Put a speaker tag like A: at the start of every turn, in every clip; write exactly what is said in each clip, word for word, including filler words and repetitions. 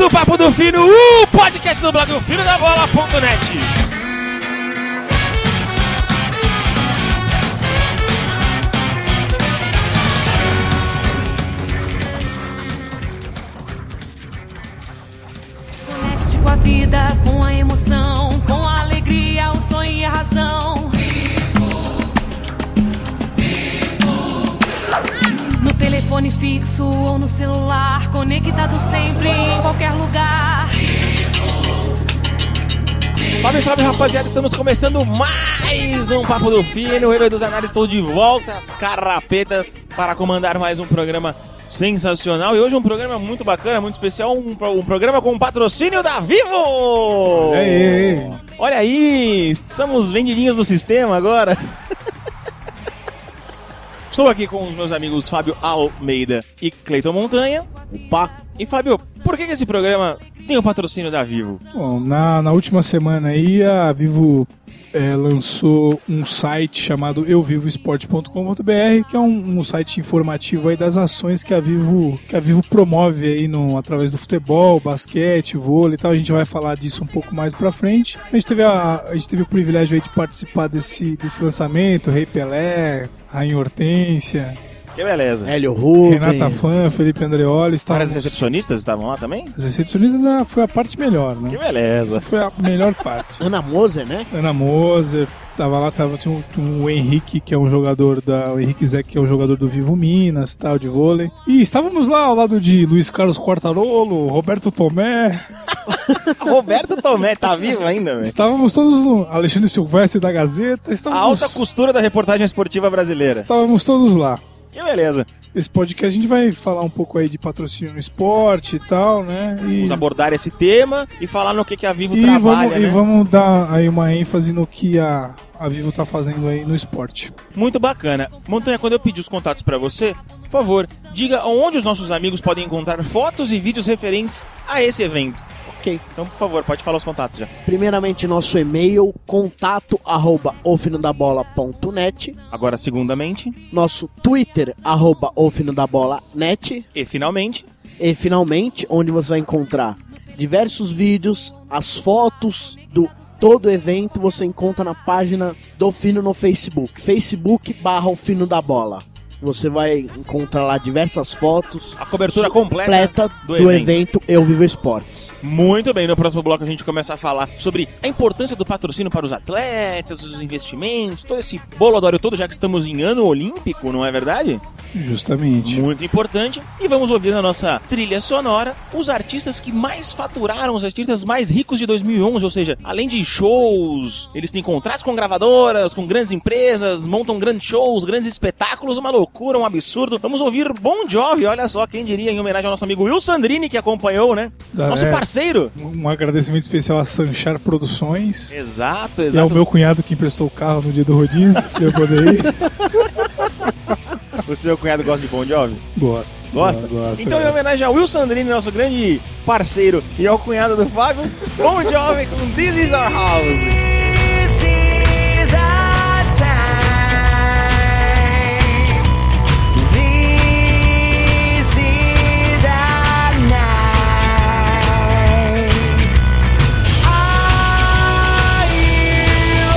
A: o Papo do Fino, o podcast do blog Fino da Bola ponto net.
B: Conecte com a vida, com a emoção, com a alegria, o sonho e a razão. No telefone fixo ou no celular, conectado sempre em qualquer lugar.
A: Salve, salve, rapaziada, estamos começando mais um Papo do Fino. Eu e dos análises estou de volta às carrapetas para comandar mais um programa sensacional. E hoje um programa muito bacana, muito especial, um, um programa com patrocínio da Vivo!
C: Ei, ei.
A: Olha aí, somos vendidinhos do sistema agora. Estou aqui com os meus amigos Fábio Almeida e Cleiton Montanha. Opa! E Fábio, por que, que esse programa tem o patrocínio da Vivo?
C: Bom, na, na última semana aí a Vivo é, lançou um site chamado eu vivo esporte ponto com ponto b r, que é um, um site informativo aí das ações que a Vivo, que a Vivo promove aí no, através do futebol, basquete, vôlei e tal. A gente vai falar disso um pouco mais pra frente. A gente teve, a, a gente teve o privilégio aí de participar desse, desse lançamento, Rei Pelé, Rainha Hortência,
A: Que beleza.
D: Hélio Rubem,
C: Renata Fã, Felipe Andreoli.
A: Várias recepcionistas estavam lá também?
C: As recepcionistas ah, foi a parte melhor, né?
A: Que beleza.
C: Essa foi a melhor parte.
D: Ana Moser, né?
C: Ana Moser, tava lá, tava, tinha, um, tinha um Henrique, que é um jogador da... O Henrique Zé, que é um jogador do Vivo Minas, tal, de vôlei. E estávamos lá ao lado de Luiz Carlos Quartarolo, Roberto Tomé.
A: Roberto Tomé tá vivo ainda, velho?
C: Estávamos todos no... Alexandre Silvestre da Gazeta.
A: A
C: Estávamos,
A: alta costura da reportagem esportiva brasileira.
C: Estávamos todos lá.
A: Que beleza.
C: Esse podcast a gente vai falar um pouco aí de patrocínio no esporte e tal, né? E...
A: Vamos abordar esse tema e falar no que, que a Vivo
C: e
A: trabalha,
C: vamos,
A: né?
C: E vamos dar aí uma ênfase no que a, a Vivo tá fazendo aí no esporte.
A: Muito bacana. Montanha, quando eu pedir os contatos pra você, por favor, diga onde os nossos amigos podem encontrar fotos e vídeos referentes a esse evento.
D: Ok.
A: Então, por favor, pode falar os contatos já.
D: Primeiramente, nosso e-mail, contato arroba ofinodabola ponto net.
A: Agora, segundamente,
D: Nosso Twitter, arroba ofinodabola.net.
A: e finalmente,
D: E finalmente, onde você vai encontrar diversos vídeos, as fotos do todo o evento, você encontra na página do Fino no Facebook. Facebook barra o Fino da Bola. Você vai encontrar lá diversas fotos.
A: a cobertura completa,
D: completa
A: do,
D: do,
A: evento.
D: evento Eu Vivo Esportes.
A: Muito bem, no próximo bloco a gente começa a falar sobre a importância do patrocínio para os atletas, os investimentos, todo esse bolodório todo, já que estamos em ano olímpico, não é verdade?
C: Justamente.
A: Muito importante. E vamos ouvir na nossa trilha sonora os artistas que mais faturaram, os artistas mais ricos de dois mil e onze, ou seja, além de shows, eles têm contratos com gravadoras, com grandes empresas, montam grandes shows, grandes espetáculos, uma loucura, um absurdo. Vamos ouvir Bon Jovi, olha só, quem diria, em homenagem ao nosso amigo Will Sandrini, que acompanhou, né?
C: Da,
A: Nosso
C: é,
A: parceiro.
C: Um agradecimento especial a Sanchar Produções.
A: Exato,
C: E
A: exato.
C: é o meu cunhado que emprestou o carro no dia do rodízio, pra eu poder ir.
A: O seu cunhado gosta de Bon Jovi?
C: Gosto.
A: Gosta?
C: Gosto,
A: Então, em
C: é.
A: homenagem ao Will Sandrini, nosso grande parceiro, e ao cunhado do Fábio, Bon Jovi com This Is Our House.
B: This is our time. This is our night. Are you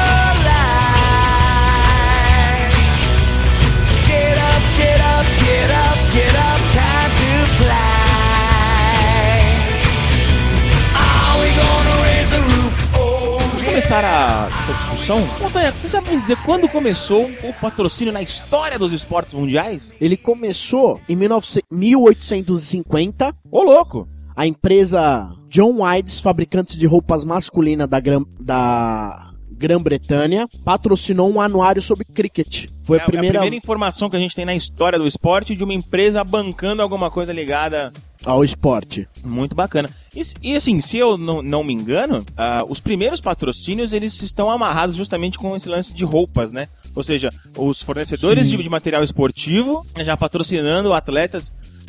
B: alive? Get up, get up, get up, get up, time to fly. Are we gonna raise the roof? Oh,
A: Vamos começar a, essa discussão. Montanha, você sabe me dizer quando começou o patrocínio na história dos esportes mundiais?
D: Ele começou em mil oitocentos e cinquenta.
A: Ô, louco!
D: A empresa John Wides, fabricantes de roupas masculinas da, Gran, da Grã-Bretanha, patrocinou um anuário sobre cricket. Foi
A: é,
D: a primeira,
A: é a primeira informação que a gente tem na história do esporte de uma empresa bancando alguma coisa ligada.
D: ao esporte.
A: Muito bacana. E, e assim, se eu não, não me engano, uh, os primeiros patrocínios, eles estão amarrados justamente com esse lance de roupas, né? Ou seja, os fornecedores de, de material esportivo já patrocinando atletas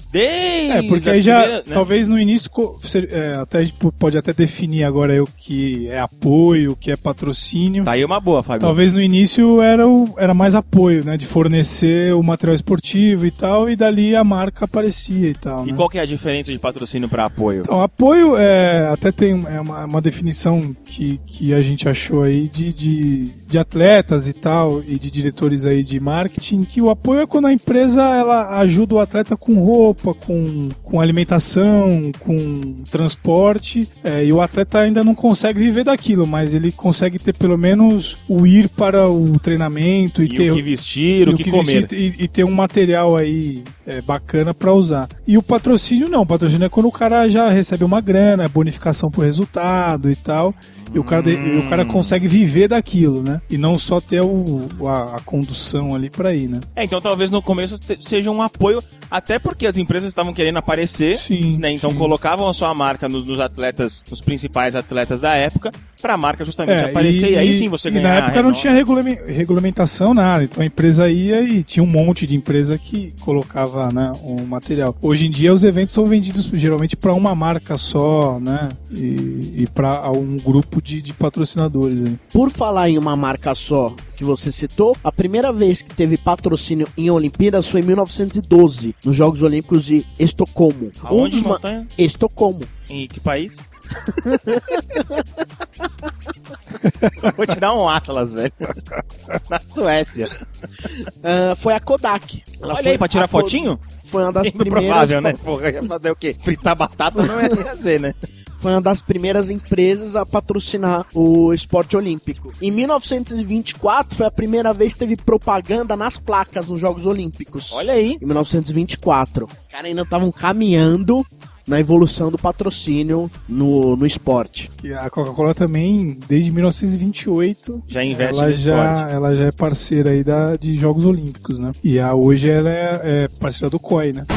A: Desde
C: É, porque
A: as
C: aí já,
A: primeiras, né?
C: talvez no início, co- ser- é, até a gente po- pode até definir agora aí o que é apoio, o que é patrocínio.
A: Tá aí uma boa, Fábio.
C: Talvez no início era, o, era mais apoio, né? De fornecer o material esportivo e tal, e dali a marca aparecia e tal,
A: E
C: né?
A: qual que é a diferença de patrocínio pra apoio?
C: Então, apoio é, até tem é uma, uma definição que, que a gente achou aí de, de, de atletas e tal, e de diretores aí de marketing, que o apoio é quando a empresa ela ajuda o atleta com roupa, com, com alimentação, com transporte, é, e o atleta ainda não consegue viver daquilo, mas ele consegue ter pelo menos o ir para o treinamento e,
A: E
C: ter
A: o que vestir,
C: e
A: o que, comer.
C: vestir e, e ter um material aí é, bacana para usar. E o patrocínio não, o patrocínio é quando o cara já recebe uma grana, bonificação por resultado e tal, e o cara, de- e o cara consegue viver daquilo, né? E não só ter o, a, a condução ali para ir, né?
A: É, então talvez no começo te- seja um apoio, até porque as empresas estavam querendo aparecer,
C: Sim,
A: né? Então
C: sim.
A: colocavam a sua marca nos, nos atletas, nos principais atletas da época, pra marca justamente aparecer, e, aí sim você
C: e
A: ganhar.
C: na época não
A: renome.
C: tinha regulame- regulamentação, nada. Então a empresa ia e tinha um monte de empresa que colocava, né, o material. Hoje em dia os eventos são vendidos geralmente para uma marca só, né? E, e para um grupo de, de patrocinadores. Aí.
D: Por falar em uma marca só que você citou, a primeira vez que teve patrocínio em Olimpíadas foi em mil novecentos e doze, nos Jogos Olímpicos de Estocolmo.
A: Aonde,
D: ma-
A: montanha?
D: Estocolmo.
A: Em que país? Vou te dar um Atlas, velho. Na Suécia.
D: Ah, foi a Kodak. Ela
A: Olha
D: foi
A: aí, pra tirar
D: a Ko-
A: fotinho?
D: Foi uma das primeiras.
A: Improvável, né? Porra, ia fazer o quê? Fritar batata não ia fazer, né?
D: Foi uma das primeiras empresas a patrocinar o esporte olímpico. Em mil novecentos e vinte e quatro foi a primeira vez que teve propaganda nas placas nos Jogos Olímpicos.
A: Olha aí.
D: Em mil novecentos e vinte e quatro. Os caras ainda estavam caminhando na evolução do patrocínio no, no esporte.
C: E a Coca-Cola também, desde mil novecentos e vinte e oito,
A: Já investe
C: ela
A: no
C: já,
A: esporte.
C: ela já é parceira aí da, de Jogos Olímpicos, né? E a, hoje ela é, é parceira do C O I, né?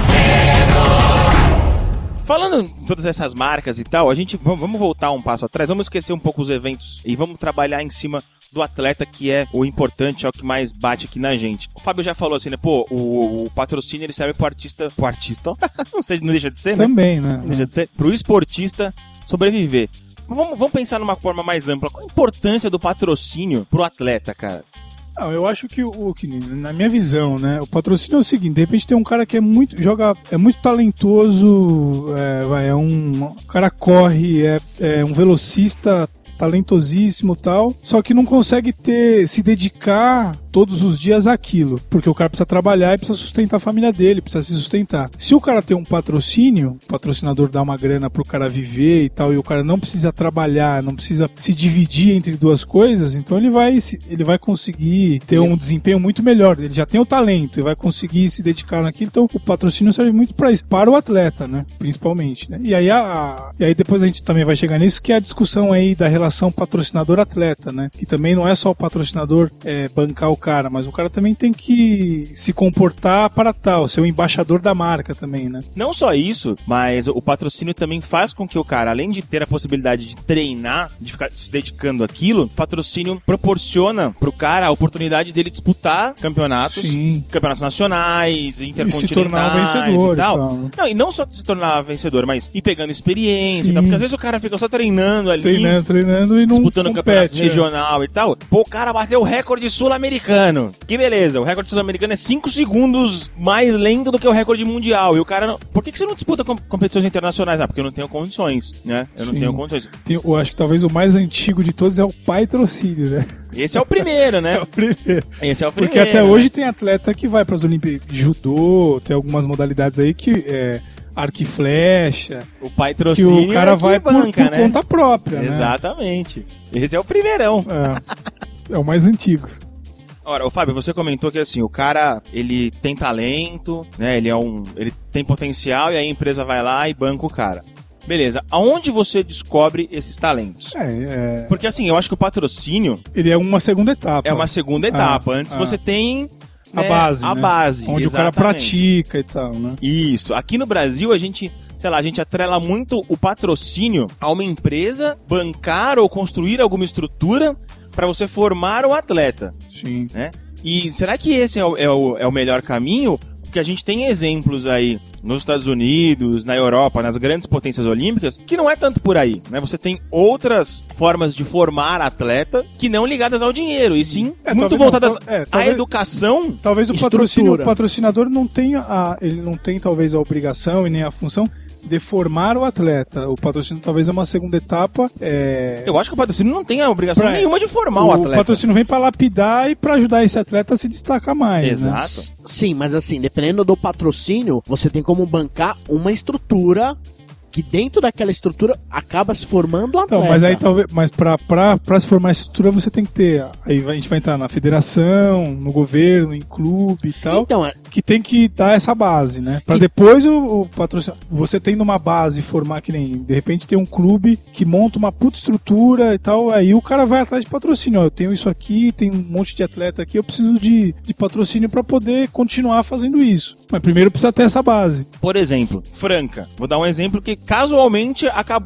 A: Falando em todas essas marcas e tal, a gente vamos vamos voltar um passo atrás, vamos esquecer um pouco os eventos e vamos trabalhar em cima do atleta, que é o importante, é o que mais bate aqui na gente. O Fábio já falou assim, né? Pô, o, o patrocínio ele serve pro artista. Pro artista? não sei, não deixa de ser, né?
C: Também, né?
A: Não deixa de ser. Pro esportista sobreviver. Mas Vamos, vamos pensar numa forma mais ampla. Qual a importância do patrocínio pro atleta, cara?
C: Não, eu acho que o que na minha visão, né, o patrocínio é o seguinte: de repente tem um cara que é muito joga, é muito talentoso, é, vai, é um, o cara corre, é, é um velocista talentosíssimo, tal, só que não consegue ter se dedicar todos os dias àquilo, porque o cara precisa trabalhar e precisa sustentar a família dele, precisa se sustentar. Se o cara tem um patrocínio, o patrocinador dá uma grana pro cara viver e tal, e o cara não precisa trabalhar, não precisa se dividir entre duas coisas, então ele vai, ele vai conseguir ter um desempenho muito melhor. Ele já tem o talento e vai conseguir se dedicar naquilo, então o patrocínio serve muito para isso, para o atleta, né, principalmente, né? E aí, a, e aí depois a gente também vai chegar nisso, que é a discussão aí da relação patrocinador-atleta, né, que também não é só o patrocinador é, bancar o cara, mas o cara também tem que se comportar para tal, ser o embaixador da marca também, né?
A: Não só isso, mas o patrocínio também faz com que o cara, além de ter a possibilidade de treinar, de ficar se dedicando àquilo, o patrocínio proporciona pro cara a oportunidade dele disputar campeonatos,
C: Sim.
A: campeonatos nacionais, intercontinentais
C: E se tornar um vencedor
A: e tal.
C: e tal, né?
A: Não, e não só se tornar vencedor, mas ir pegando experiência
C: Sim.
A: e tal, porque às vezes o cara fica só treinando ali,
C: Treinando, treinando e não
A: disputando
C: compete,
A: campeonato
C: né?
A: regional e tal. Pô, o cara bateu o recorde sul-americano. Que beleza, o recorde sul-americano é cinco segundos mais lento do que o recorde mundial. E o cara não... Por que que você não disputa com- competições internacionais? Ah, porque eu não tenho condições, né? Eu não
C: Sim.
A: tenho condições.
C: Tem- eu acho que talvez o mais antigo de todos é o patrocínio, né?
A: Esse é o primeiro, né?
C: É o primeiro.
A: Esse é o primeiro.
C: Porque até
A: né?
C: hoje tem atleta que vai para as Olimpíadas, judô, tem algumas modalidades aí que é arco e flecha,
A: O
C: que
A: patrocínio
C: o cara
A: é que
C: vai por,
A: banca,
C: por
A: né?
C: conta própria, né?
A: Exatamente. Esse é o primeirão.
C: É, é o mais antigo.
A: Ora, ô Fábio, você comentou que assim, o cara, ele tem talento, né? Ele é um, ele tem potencial e aí a empresa vai lá e banca o cara. Beleza. Aonde você descobre esses talentos?
C: É, é,
A: Porque assim, eu acho que o patrocínio
C: ele é uma segunda etapa.
A: é uma segunda etapa. Antes
C: ah.
A: você tem
C: A
A: né,
C: base,
A: a
C: né?
A: base,
C: Onde o cara
A: exatamente.
C: pratica e tal, né?
A: Isso. Aqui no Brasil, a gente, sei lá, a gente atrela muito o patrocínio a uma empresa bancar ou construir alguma estrutura para você formar o atleta,
C: Sim.
A: né? E será que esse é o, é o, é o melhor caminho? Porque a gente tem exemplos aí nos Estados Unidos, na Europa, nas grandes potências olímpicas, que não é tanto por aí, né? Você tem outras formas de formar atleta que não ligadas ao dinheiro, e sim
C: É,
A: muito
C: talvez
A: voltadas
C: não, é,
A: à
C: talvez-
A: educação.
C: Talvez o
D: Estrutura.
C: patrocínio, o patrocinador não tenha a, ele não tem talvez a obrigação e nem a função de formar o atleta. O patrocínio talvez é uma segunda etapa. É...
A: Eu acho que o patrocínio não tem a obrigação
C: Pra-
A: nenhuma de formar o,
C: o
A: atleta.
C: patrocínio vem para lapidar e para ajudar esse atleta a se destacar mais. Né?
A: Exato.
D: Sim, mas assim, dependendo do patrocínio, você tem como bancar uma estrutura que dentro daquela estrutura acaba se formando um atleta.
C: Então, mas aí talvez, mas para para se formar essa estrutura você tem que ter, aí a gente vai entrar na federação, no governo, em clube e tal.
D: Então, é-
C: Que tem que dar essa base, né? Pra
D: E-
C: depois o, o patrocinador. Você tendo uma base, formar que nem. De repente tem um clube que monta uma puta estrutura e tal. Aí o cara vai atrás de patrocínio. Ó, eu tenho isso aqui, tem um monte de atleta aqui, eu preciso de, de patrocínio pra poder continuar fazendo isso. Mas primeiro precisa ter essa base.
A: Por exemplo, Franca. Vou dar um exemplo que casualmente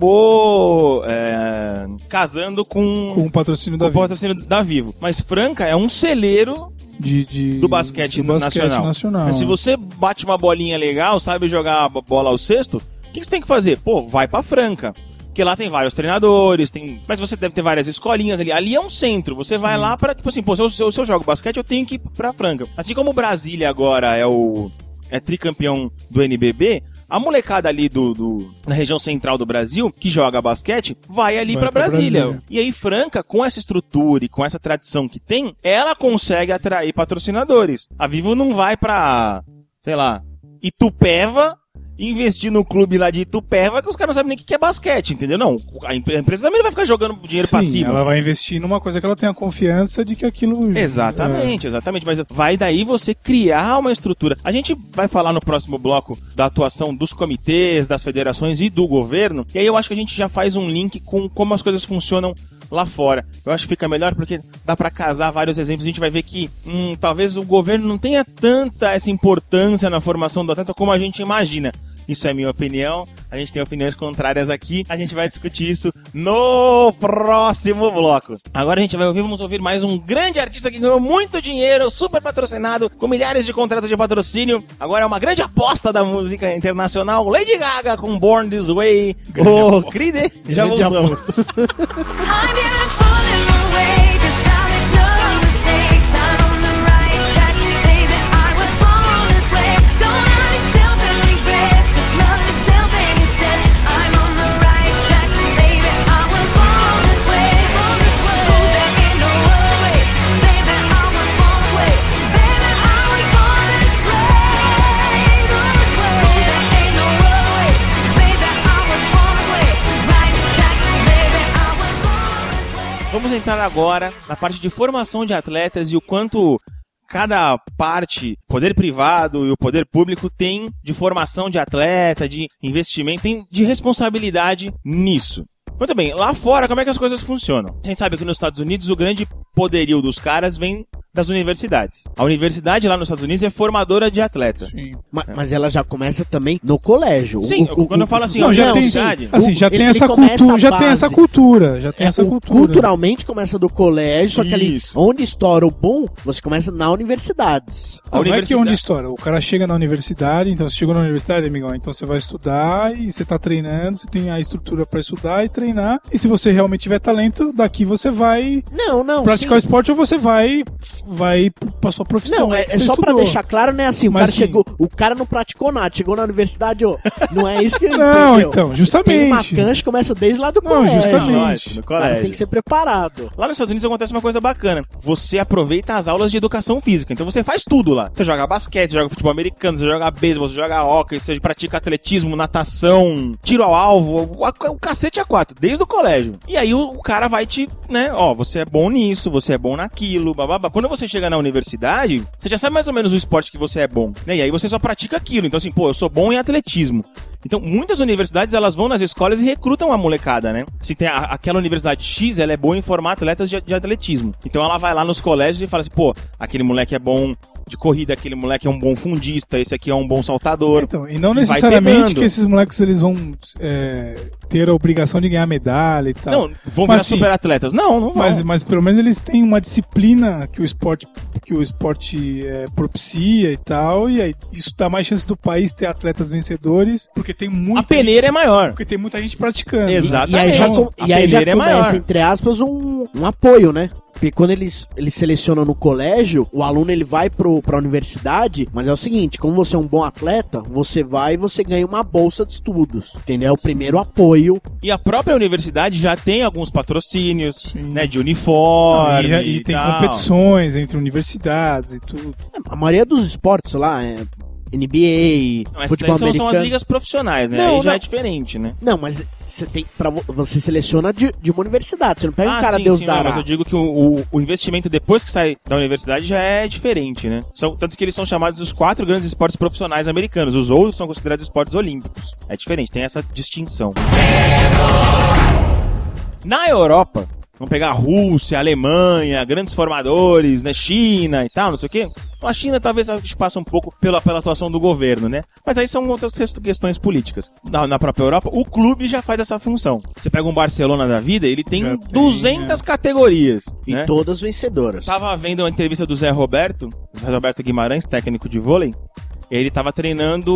A: acabou é, casando com,
C: Com o patrocínio
A: com
C: da
A: o
C: vida.
A: patrocínio da Vivo. Mas Franca é um celeiro
C: De, de-
A: do basquete,
C: do basquete
A: nacional.
C: nacional.
A: Mas se você bate uma bolinha legal, sabe jogar a bola ao cesto, o que que você tem que fazer? Pô, vai pra Franca. Porque lá tem vários treinadores, tem... mas você deve ter várias escolinhas ali. Ali é um centro, você vai lá pra, tipo assim, pô, se eu, se eu- se eu jogo basquete, eu tenho que ir pra Franca. Assim como o Brasília agora é o é tricampeão do N B B, a molecada ali do, do, na região central do Brasil, que joga basquete, vai ali
C: Vai
A: pra
C: pra
A: Brasília.
C: Brasília.
A: E aí Franca, com essa estrutura e com essa tradição que tem, ela consegue atrair patrocinadores. A Vivo não vai pra, sei lá, Itupeva, investir no clube lá de Itupeva, que os caras não sabem nem o que que é basquete, entendeu? Não, a empre- a empresa também não vai ficar jogando dinheiro pra
C: Sim,
A: cima.
C: ela vai investir numa coisa que ela tenha confiança de que aquilo.
A: Exatamente, exatamente. Mas vai daí você criar uma estrutura. A gente vai falar no próximo bloco da atuação dos comitês, das federações e do governo. E aí eu acho que a gente já faz um link com como as coisas funcionam lá fora. Eu acho que fica melhor porque dá pra casar vários exemplos. A gente vai ver que hum, talvez o governo não tenha tanta essa importância na formação do atleta como a gente imagina. Isso é minha opinião, a gente tem opiniões contrárias aqui, a gente vai discutir isso no próximo bloco. Agora a gente vai ouvir, vamos ouvir mais um grande artista que ganhou muito dinheiro, super patrocinado, com milhares de contratos de patrocínio. Agora é uma grande aposta da música internacional, Lady Gaga com Born This Way. Ô, Cride, já
D: Grande
A: voltamos.
E: I'm beautiful in my way, 'cause I make no mistakes. I'm on the right track, baby. I was born this way. Don't hurt yourself and regret. Just love yourself and instead. I'm on the right track, baby. I was born this way, born this way. Oh, there ain't no other way, baby. I was born this way, baby. I was born this way, born this way. Oh, there ain't no other way, baby. I was born this way, right track, baby. I was born this way.
A: Vamos entrar agora na parte de formação de atletas e o quanto cada parte, poder privado e o poder público, tem de formação de atleta, de investimento, tem de responsabilidade nisso. Muito bem, lá fora como é que as coisas funcionam? A gente sabe que nos Estados Unidos o grande poderio dos caras vem das universidades. A universidade lá nos Estados Unidos é formadora de atleta.
C: Sim.
D: Ma- Mas ela já começa também no colégio.
A: Sim,
D: O- o-
A: quando eu
D: o-
A: falo assim,
C: Não,
A: ó,
C: já
A: na
C: tem,
A: universidade,
C: assim, já
D: Ele-
C: tem
D: ele
C: essa
D: começa
C: cultura,
D: a
C: já tem essa
D: base.
C: cultura, já tem
D: É,
C: essa
D: o-
C: cultura.
D: Culturalmente começa do colégio, só que ali
A: Isso.
D: onde estoura o boom, você começa na universidades.
A: a
C: Não, não é que
A: universidade-
C: onde estoura. O cara chega na universidade, então você chegou na universidade, amigão, então você vai estudar e você tá treinando, você tem a estrutura pra estudar e treinar. E se você realmente tiver talento, daqui você vai
D: Não, não.
C: praticar
D: sim.
C: o esporte ou você vai vai pra sua profissão.
D: Não, é,
C: que
D: é
C: você
D: só pra
C: estudou.
D: deixar claro, né? Assim, o
C: Mas
D: cara
C: sim.
D: chegou, o cara não praticou nada, chegou na universidade, ó. Não é isso que ele
C: Não,
D: entendeu.
C: então, justamente.
D: Tem uma cancha que começa desde lá do
C: Não,
D: colégio.
C: justamente.
A: Lógico, no
D: O cara
A: colégio.
D: tem que ser preparado.
A: Lá nos Estados Unidos acontece uma coisa bacana. Você aproveita as aulas de educação física. Então você faz tudo lá. Você joga basquete, você joga futebol americano, você joga beisebol, você joga hóquei, você pratica atletismo, natação, tiro ao alvo, o, o cacete a quatro, desde o colégio. E aí o, o cara vai te, né, ó, você é bom nisso, você é bom naquilo, bababá. Quando você chega na universidade, você já sabe mais ou menos o esporte que você é bom, né? E aí você só pratica aquilo. Então assim, pô, eu sou bom em atletismo. Então, muitas universidades, elas vão nas escolas e recrutam a molecada, né? Se tem a, aquela universidade X, ela é boa em formar atletas de, de atletismo. Então, ela vai lá nos colégios e fala assim, pô, aquele moleque é bom de corrida, aquele moleque é um bom fundista, esse aqui é um bom saltador.
C: Então, e não
A: E vai
C: necessariamente
A: pegando.
C: que esses moleques eles vão é, ter a obrigação de ganhar medalha e tal.
A: Não, vão
C: Mas,
A: virar
C: assim,
A: super atletas. Não, não vão.
C: Mas, mas pelo menos eles têm uma disciplina que o esporte, que o esporte é, propicia e tal, e aí isso dá mais chance do país ter atletas vencedores, porque tem muita
A: A peneira é maior.
C: gente, porque tem muita gente praticando.
A: Exato.
D: E aí já,
A: Exatamente.
D: com-
A: A
D: e aí já
A: peneira é
D: começa,
A: maior.
D: entre aspas, um, um apoio, né? Porque quando eles, eles selecionam no colégio, o aluno ele vai pro, pra universidade, mas é o seguinte, como você é um bom atleta, você vai e você ganha uma bolsa de estudos, entendeu? É o primeiro apoio.
A: E a própria universidade já tem alguns patrocínios,
C: Sim.
A: né, de uniforme
C: E, já- e tem
A: tal.
C: competições entre universidades e tudo.
D: A maioria dos esportes lá é N B A,
A: Mas
D: futebol
A: são, são
D: americano.
A: as ligas profissionais, né?
D: Não,
A: Aí já
D: não.
A: é diferente, né?
D: Não, mas você tem para você seleciona de, de uma universidade, você não pega um
A: Ah,
D: cara
A: sim,
D: Deus
A: sim, não,
D: dará.
A: mas eu digo que o, o, o investimento depois que sai da universidade já é diferente, né? São, tanto que eles são chamados os quatro grandes esportes profissionais americanos. Os outros são considerados esportes olímpicos. É diferente, tem essa distinção. Na Europa, vamos pegar a Rússia, a Alemanha, grandes formadores, né, China e tal, não sei o quê. A China talvez a gente passe um pouco pela, pela atuação do governo, né? Mas aí são outras quest- questões políticas. Na, na própria Europa, o clube já faz essa função. Você pega um Barcelona da vida, ele tem
C: Já tem,
A: duzentas categorias,
D: E
A: né?
D: todas vencedoras.
A: Tava vendo uma entrevista do Zé Roberto, Zé Roberto Guimarães, técnico de vôlei. Ele tava treinando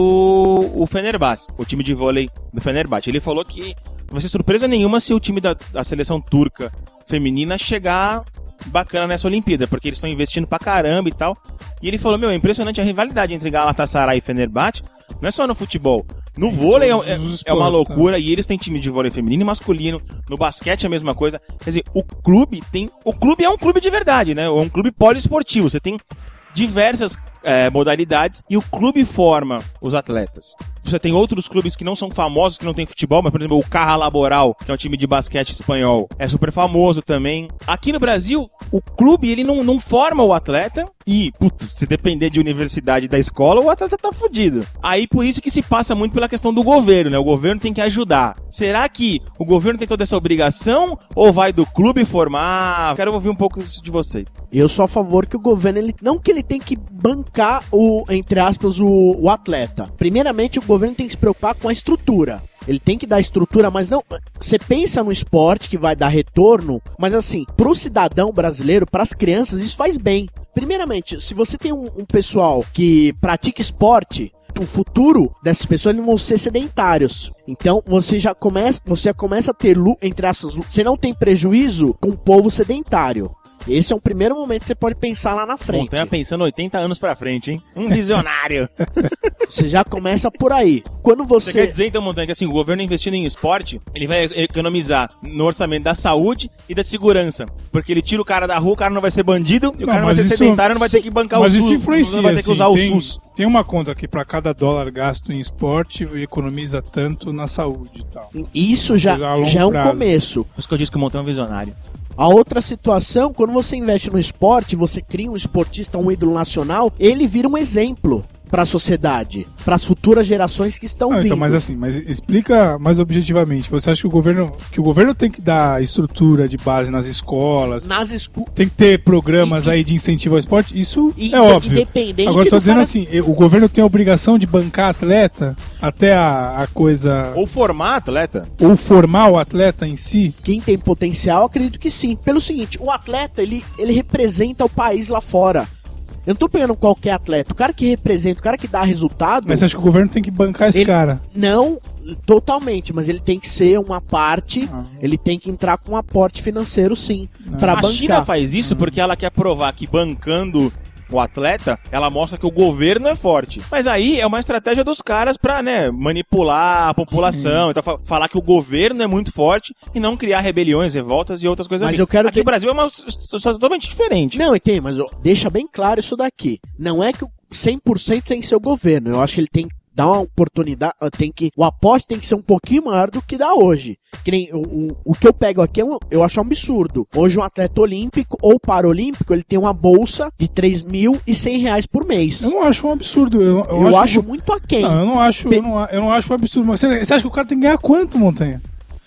A: o Fenerbahçe, o time de vôlei do Fenerbahçe. Ele falou que não vai ser surpresa nenhuma se o time da, da seleção turca feminina chegar bacana nessa Olimpíada, porque eles estão investindo pra caramba e tal. E ele falou, meu, é impressionante a rivalidade entre Galatasaray e Fenerbahçe. Não é só no futebol. No vôlei é,
C: todos
A: é-
C: os
A: é uma
C: esportes,
A: loucura. E eles têm time de vôlei feminino e masculino. No basquete é a mesma coisa. Quer dizer, o clube tem... O clube é um clube de verdade, né? É um clube poliesportivo. Você tem diversas é, modalidades e o clube forma os atletas. Você tem outros clubes que não são famosos, que não tem futebol, mas, por exemplo, o Caja Laboral, que é um time de basquete espanhol, é super famoso também. Aqui no Brasil, o clube, ele não, não forma o atleta e, putz, se depender de universidade da escola, o atleta tá fudido. Aí, por isso que se passa muito pela questão do governo, né? O governo tem que ajudar. Será que o governo tem toda essa obrigação ou vai do clube formar? Quero ouvir um pouco isso de vocês.
D: Eu sou a favor que o governo, ele, não que ele tem que bancar o, entre aspas, o, o atleta. Primeiramente, o governo tem que se preocupar com a estrutura. Ele tem que dar estrutura, mas não... Você pensa no esporte que vai dar retorno, mas assim, pro cidadão brasileiro, pras crianças, isso faz bem. Primeiramente, se você tem um, um pessoal que pratica esporte, o futuro dessas pessoas não vão ser sedentários. Então você já começa, você já começa a ter, lu- entre aspas, lu- você não tem prejuízo com o povo sedentário. Esse é um primeiro momento que você pode pensar lá na frente.
A: Montanha pensando oitenta anos pra frente, hein? Um visionário.
D: Você já começa por aí. Quando
A: Você
D: você...
A: quer dizer, então, Montanha, que assim, o governo investindo em esporte, ele vai economizar no orçamento da saúde e da segurança. Porque ele tira o cara da rua, o cara não vai ser bandido, e o
C: Não,
A: cara não vai
C: mas
A: ser
C: isso-
A: sedentário, não vai ter que bancar
C: Mas
A: o
C: isso
A: SUS.
C: influencia,
A: Não vai ter que
C: assim,
A: usar
C: tem,
A: o SUS.
C: tem uma conta que para cada dólar gasto em esporte economiza tanto na saúde e tal.
D: Isso já,
C: A longo
D: já é um
C: prazo.
D: começo.
A: Por isso que eu disse que o Montanha é um visionário.
D: A outra situação, quando você investe no esporte, você cria um esportista, um ídolo nacional, ele vira um exemplo para a sociedade, para as futuras gerações que estão
C: Ah,
D: vindo.
C: então, mas assim, mas explica mais objetivamente. Você acha que o governo, que o governo tem que dar estrutura de base nas escolas?
D: Nas escolas.
C: Tem que ter programas
D: E-
C: aí de incentivo ao esporte? Isso
D: E-
C: é óbvio.
D: independente
C: Agora eu tô
D: do
C: dizendo
D: cara-
C: assim, o governo tem a obrigação de bancar atleta até a, a coisa...
A: Ou formar atleta.
C: Ou formar o atleta em si?
D: Quem tem potencial, acredito que sim. Pelo seguinte, o atleta, ele, ele representa o país lá fora. Eu não tô pegando qualquer atleta. O cara que representa, o cara que dá resultado...
C: Mas você acha que o governo tem que bancar esse
D: Ele-
C: cara?
D: Não totalmente, mas ele tem que ser uma parte,
C: Ah.
D: ele tem que entrar com um aporte financeiro sim, pra
A: A
D: bancar.
A: China faz isso porque ela quer provar que bancando o atleta, ela mostra que o governo é forte. Mas aí é uma estratégia dos caras pra, né, manipular a população. Então fa- falar que o governo é muito forte e não criar rebeliões, revoltas e outras coisas
D: Mas
A: assim.
D: eu quero
A: Aqui
D: que-
A: no Brasil é uma situação totalmente diferente.
D: Não, entende, mas ó, deixa bem claro isso daqui. Não é que o cem por cento tem que ser o governo. Eu acho que ele tem que dar uma oportunidade, ah, tem que, o aporte tem que ser um pouquinho maior do que dá hoje. Que nem o, o, o que eu pego aqui, é um- eu acho um absurdo. Hoje um atleta olímpico ou paralímpico, ele tem uma bolsa de três mil e cem reais por mês.
C: Eu não acho um absurdo. Eu, eu
D: Eu, acho,
C: que-
D: muito aquém.
C: Não, eu não acho, eu não, eu não acho um absurdo. Mas você, você acha que o cara tem que ganhar quanto, Montanha?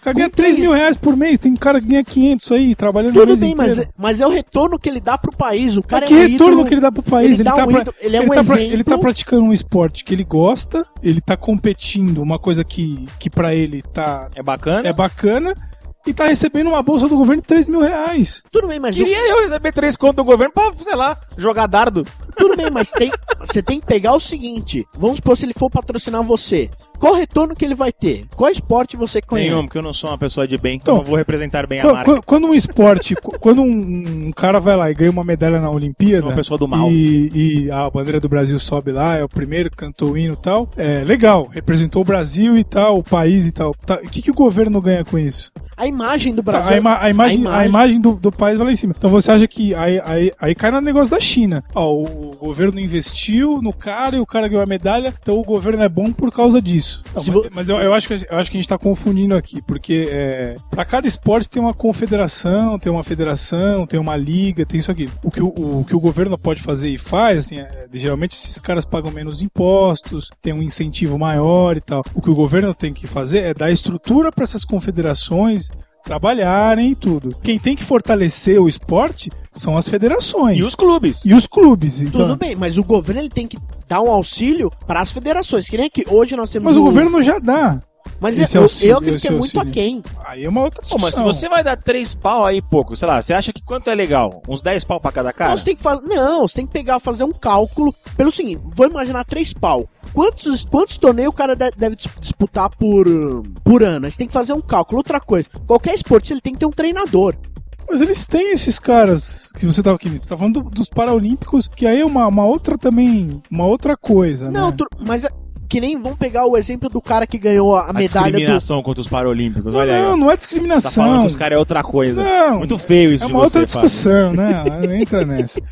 C: O cara ganha três mil reais por mês, tem um cara que ganha quinhentos aí, trabalhando o
D: Tudo
C: mês
D: bem, mas,
C: inteiro.
D: mas é o retorno que ele dá pro país. O cara
C: Mas que
D: é um
C: retorno
D: ídolo,
C: que ele dá pro país?
D: Ele, dá
C: tá
D: um
C: pra-
D: ídolo, ele é
C: ele
D: um
C: tá pra-
D: exemplo.
C: ele tá praticando um esporte que ele gosta, ele tá competindo, uma coisa que, que pra ele tá,
A: É bacana?
C: é bacana, e tá recebendo uma bolsa do governo de três mil reais.
D: Tudo bem, mas o-
A: Queria eu receber três contos do governo pra, sei lá, jogar dardo.
D: tudo bem, mas tem, você tem que pegar o seguinte. Vamos supor se ele for patrocinar você. Qual retorno que ele vai ter? Qual esporte você conhece?
A: Nenhum, porque eu não sou uma pessoa de bem, então
C: Então,
A: não vou representar bem a
C: Qu-
A: marca.
C: qu- Quando um esporte, qu- quando um, um cara vai lá e ganha uma medalha na Olimpíada,
A: Uma pessoa do mal.
C: E, e a bandeira do Brasil sobe lá, é o primeiro, cantou o hino e tal, é legal, representou o Brasil e tal, o país e tal. Tá, o que, que o governo ganha com isso?
D: A imagem do
C: Tá,
D: Brasil.
C: a, ima- a imagem,
D: a
C: a imagem do, do país vai lá em cima. Então você acha que aí, aí, aí cai no negócio da China. Ó, o governo investiu no cara e o cara ganhou a medalha, então o governo é bom por causa disso. Não,
D: Se
C: mas
D: vo-
C: mas eu, eu, acho que, eu acho que a gente tá confundindo aqui, porque é, para cada esporte tem uma confederação, tem uma federação, tem uma liga, tem isso aqui. O que o, o, que o governo pode fazer e faz, assim, é, geralmente esses caras pagam menos impostos, tem um incentivo maior e tal. O que o governo tem que fazer é dar estrutura para essas confederações trabalharem e tudo. Quem tem que fortalecer o esporte são as federações.
A: E os clubes.
C: E os clubes. Então,
D: Tudo bem, mas o governo ele tem que dar um auxílio para as federações. Que nem que hoje nós temos
C: mas o governo já dá.
D: Mas
C: esse
D: eu,
C: auxílio,
D: eu acredito
C: esse
D: que é muito
C: auxílio.
D: aquém.
C: Aí é uma outra
A: Pô,
C: discussão.
A: mas se você vai dar três pau aí, pouco, sei lá, você acha que quanto é legal? Uns dez pau pra cada cara?
D: Não, você tem que fazer. Não, você tem que pegar, fazer um cálculo. Pelo seguinte, vou imaginar três pau. Quantos, quantos torneios o cara de- deve dis- disputar por, por ano? Aí você tem que fazer um cálculo. Outra coisa, qualquer esporte ele tem que ter um treinador.
C: Mas eles têm esses caras que você tava aqui, você tá falando do- dos Paralímpicos, que aí é uma, uma outra também, uma outra coisa,
D: Não,
C: né?
D: tu- mas é- que nem vamos pegar o exemplo do cara que ganhou a,
A: A
D: medalha do.
A: discriminação contra os Paralímpicos,
C: Não,
A: olha aí.
C: não,
A: ó.
C: não é
A: Tá
C: discriminação.
A: falando que os caras é outra coisa.
C: Não.
A: Muito feio isso
C: É
A: de
C: uma
A: você,
C: outra
A: Fábio.
C: discussão, né? Entra nessa.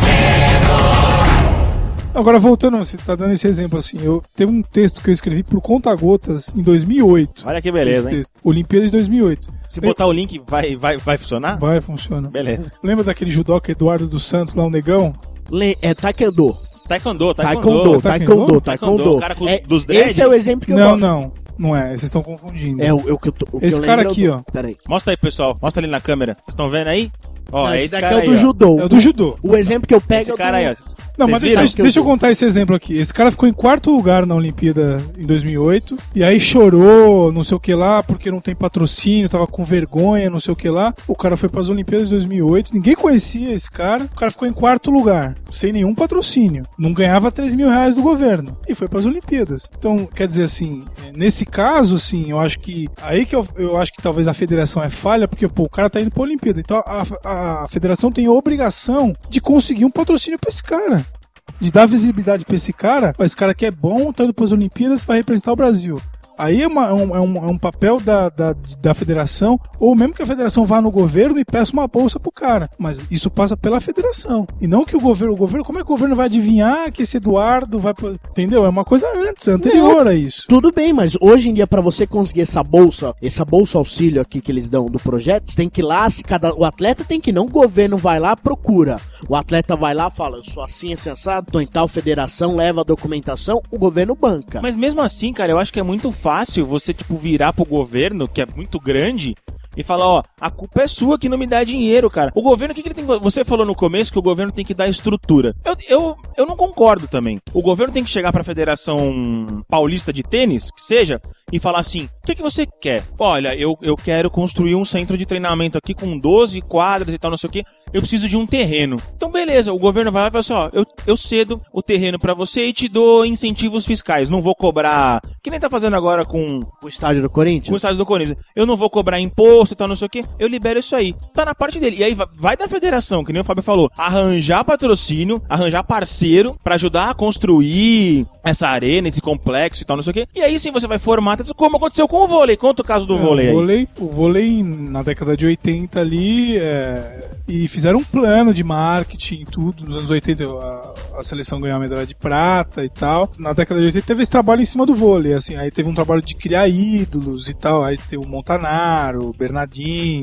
C: Agora, voltando, você tá dando esse exemplo assim, eu teve um texto que eu escrevi por conta-gotas em dois mil e oito.
A: Olha que beleza,
C: Esse
A: hein?
C: texto. Olimpíada de dois mil e oito.
A: Se botar o link, vai, vai, vai funcionar?
C: Vai, funciona.
A: Beleza.
C: Lembra daquele judoca Eduardo dos Santos lá, o negão?
D: Le- É Taekwondo.
A: Taekwondo,
D: Taekwondo,
A: taekwondo.
D: Taekwondo,
C: Taekwondo?
D: Taekwondo.
A: O cara com-
D: É,
A: dos dread?
D: esse é o exemplo que eu
C: Não,
D: gosto.
C: não. Não é, vocês estão confundindo.
D: É o, é o que eu tô, o que
C: Esse
D: eu
C: cara
D: lembro,
C: aqui,
D: eu
C: ó.
D: tô- Pera aí.
A: Mostra aí, pessoal. Mostra ali na câmera. Vocês estão vendo aí? Ó,
D: Não,
A: é
D: esse
A: esse
D: daqui
A: cara
D: é o do
A: aí, ó.
D: judô.
C: É o do judô.
D: O exemplo que eu pego
A: Esse
D: é o
A: cara
D: do...
A: aí, ó.
C: Não,
A: Vocês
C: mas
A: viram?
C: deixa, deixa eu contar esse exemplo aqui. Esse cara ficou em quarto lugar na Olimpíada em dois mil e oito, e aí chorou, não sei o que lá, porque não tem patrocínio, tava com vergonha, não sei o que lá. O cara foi pras Olimpíadas de dois mil e oito, ninguém conhecia esse cara, o cara ficou em quarto lugar, sem nenhum patrocínio. Não ganhava três mil reais do governo, e foi pras Olimpíadas. Então, quer dizer assim, nesse caso, assim, eu acho que, aí que eu, eu acho que talvez a federação é falha, porque, pô, o cara tá indo pra Olimpíada. Então, a, a, a federação tem a obrigação de conseguir um patrocínio pra esse cara. De dar visibilidade pra esse cara, ó, esse cara que é bom, tá indo pras Olimpíadas, vai representar o Brasil. Aí é, uma- é um, é um- é um papel da, da, da federação, ou mesmo que a federação vá no governo e peça uma bolsa pro cara. Mas isso passa pela federação. E não que o governo, o governo, como é que o governo vai adivinhar que esse Eduardo vai... pro- Entendeu? É uma coisa antes, anterior a isso.
D: Tudo bem, mas hoje em dia, pra você conseguir essa bolsa, essa bolsa auxílio aqui que eles dão do projeto, você tem que ir lá, se cada, o atleta tem que ir, não o governo vai lá, procura. O atleta vai lá, fala, eu sou assim, assim, assado, tô em tal federação, leva a documentação, o governo banca.
A: Mas mesmo assim, cara, eu acho que é muito fácil você, tipo, virar pro governo, que é muito grande, e falar, ó, a culpa é sua que não me dá dinheiro, cara. O governo, o que, que ele tem que... Você falou no começo que o governo tem que dar estrutura. Eu, eu, eu não concordo também. O governo tem que chegar pra Federação Paulista de Tênis, que seja, e falar assim, o que, que você quer? Olha, eu, eu quero construir um centro de treinamento aqui com doze quadras e tal, não sei o quê. Eu preciso de um terreno. Então, beleza, o governo vai lá e fala assim, ó, eu, eu cedo o terreno pra você e te dou incentivos fiscais. Não vou cobrar... Que nem tá fazendo agora com
D: O estádio do
A: com o
D: Corinthians?
A: estádio do Corinthians. Eu não vou cobrar imposto e tal, não sei o que. Eu libero isso aí. Tá na parte dele. E aí vai- vai da federação, que nem o Fábio falou, arranjar patrocínio, arranjar parceiro pra ajudar a construir essa arena, esse complexo e tal, não sei o que. E aí sim você vai formatar, como aconteceu com o vôlei. Conta o caso do
C: É,
A: vôlei
C: o
A: aí.
C: vôlei, o vôlei na década de oitenta ali, é, e fizeram um plano de marketing e tudo. Nos anos oitenta a, a seleção ganhou a medalha de prata e tal. Na década de oitenta teve esse trabalho em cima do vôlei, assim, aí teve um trabalho de criar ídolos e tal, aí teve o Montanaro, o Bernardinho,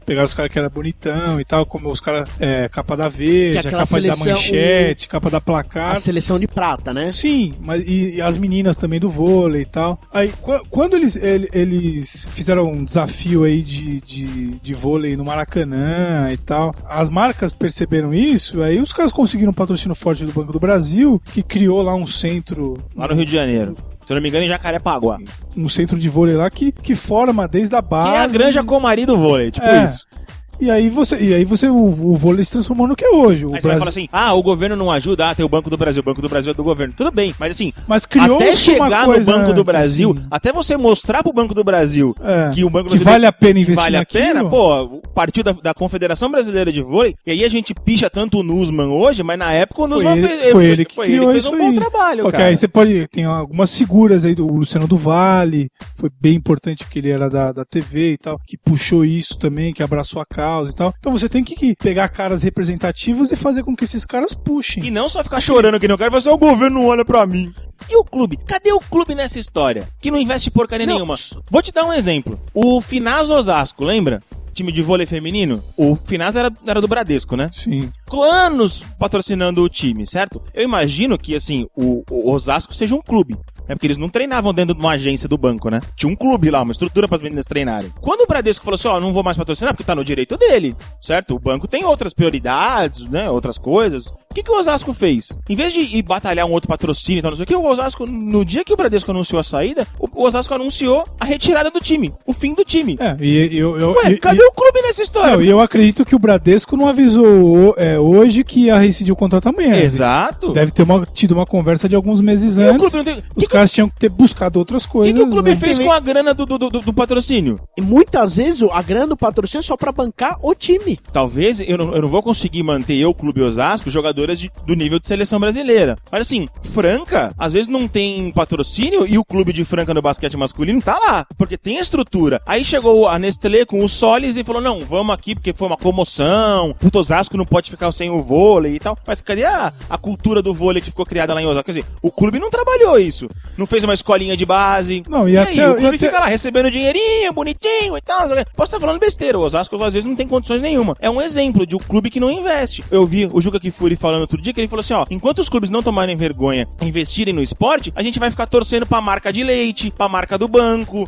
C: Pegaram os caras que eram bonitão e tal, como os caras, é, capa da Veja,
D: Que é aquela
C: capa da
D: seleção,
C: Manchete, capa da Placar.
D: A seleção de prata, né?
C: Sim, mas e, e as meninas também do vôlei e tal. Aí, qu- quando eles, ele- eles fizeram um desafio aí de, de, de vôlei no Maracanã e tal, as marcas perceberam isso, aí os caras conseguiram um patrocínio forte do Banco do Brasil, que criou lá um centro...
A: Lá no Rio de Janeiro. Se eu não me engano, em Jacarepaguá.
C: Um centro de vôlei lá que, que forma desde a base...
A: Que é a Granja Comari do vôlei, tipo
C: É.
A: isso.
C: E aí você, e aí você o, o vôlei se transformou no que é hoje. O
A: Aí você vai
C: Brasil-
A: falar assim, ah, o governo não ajuda, ah, tem o Banco do Brasil, o Banco do Brasil é do governo. Tudo bem, mas assim,
C: Mas criou-se
A: até chegar
C: uma
A: no
C: coisa
A: Banco do
C: antes,
A: Brasil,
C: assim.
A: até você mostrar pro Banco do Brasil
C: É,
A: que o Banco do
C: que
A: Brasil
C: vale a pena investir
A: vale a
C: naquilo.
A: pena, pô, partiu da, da Confederação Brasileira de Vôlei, e aí a gente picha tanto o Nussmann hoje, mas na época o
C: Foi
A: Nussmann
C: ele,
A: fez,
C: foi ele que
A: foi
C: criou
A: ele fez
C: isso
A: um bom
C: aí.
A: trabalho,
C: Ok,
A: cara.
C: aí você pode... Tem algumas figuras aí do Luciano do Vale, foi bem importante porque ele era da, da T V e tal, que puxou isso também, que abraçou a causa e tal. Então você tem que, que pegar caras representativos e fazer com que esses caras puxem.
A: E não só ficar chorando que não quero, você, o governo não olha pra mim. E o clube? Cadê o clube nessa história? Que não investe porcaria
D: Não.
A: nenhuma. Vou te dar um exemplo. O Finaz Osasco, lembra? Time de vôlei feminino? O Finaz era, era do Bradesco, né?
C: Sim.
A: Com anos patrocinando o time, certo? Eu imagino que, assim, o, o Osasco seja um clube. É porque eles não treinavam dentro de uma agência do banco, né? Tinha um clube lá, uma estrutura para as meninas treinarem. Quando o Bradesco falou assim, ó, não vou mais patrocinar porque tá no direito dele, certo? O banco tem outras prioridades, né? Outras coisas. O que, que o Osasco fez? Em vez de ir batalhar um outro patrocínio e tal, não sei o que, o Osasco, no dia que o Bradesco anunciou a saída, o, o Osasco anunciou a retirada do time, o fim do time.
C: É, e eu... eu
A: Ué,
C: e-
A: cadê
C: e-
A: o clube nessa história?
C: Não, e eu acredito que o Bradesco não avisou é, hoje que ia rescindir o contrato amanhã.
A: Exato.
C: Deve ter uma- tido uma conversa de alguns meses
A: E o
C: antes.
A: clube não tem...
C: Os
A: que
C: caras tinham que ter buscado outras
A: O que,
C: coisas.
A: que o clube
C: né?
A: fez com a grana do, do, do, do patrocínio?
D: E muitas vezes a grana do patrocínio é só pra bancar o time.
A: Talvez eu não, eu não vou conseguir manter eu, Clube Osasco, jogadoras de- do nível de seleção brasileira. Mas assim, Franca, às vezes não tem patrocínio e o clube de Franca no basquete masculino tá lá, porque tem estrutura. Aí chegou a Nestlé com o Solis e falou, não, vamos aqui porque foi uma comoção, puto Osasco não pode ficar sem o vôlei e tal. Mas cadê a, a cultura do vôlei que ficou criada lá em Osasco? Quer dizer, o clube não trabalhou isso. Não fez uma escolinha de base.
C: Não, e
A: e
C: até-
A: aí, o
C: e
A: clube
C: até-
A: fica lá recebendo dinheirinho, bonitinho e tal. não sei o quê. Posso estar falando besteira, o Osasco às vezes não tem condições nenhuma. É um exemplo de um clube que não investe. Eu vi o Juca Kifuri falando outro dia que ele falou assim, ó, enquanto os clubes não tomarem vergonha e investirem no esporte, a gente vai ficar torcendo pra marca de leite, pra marca do banco.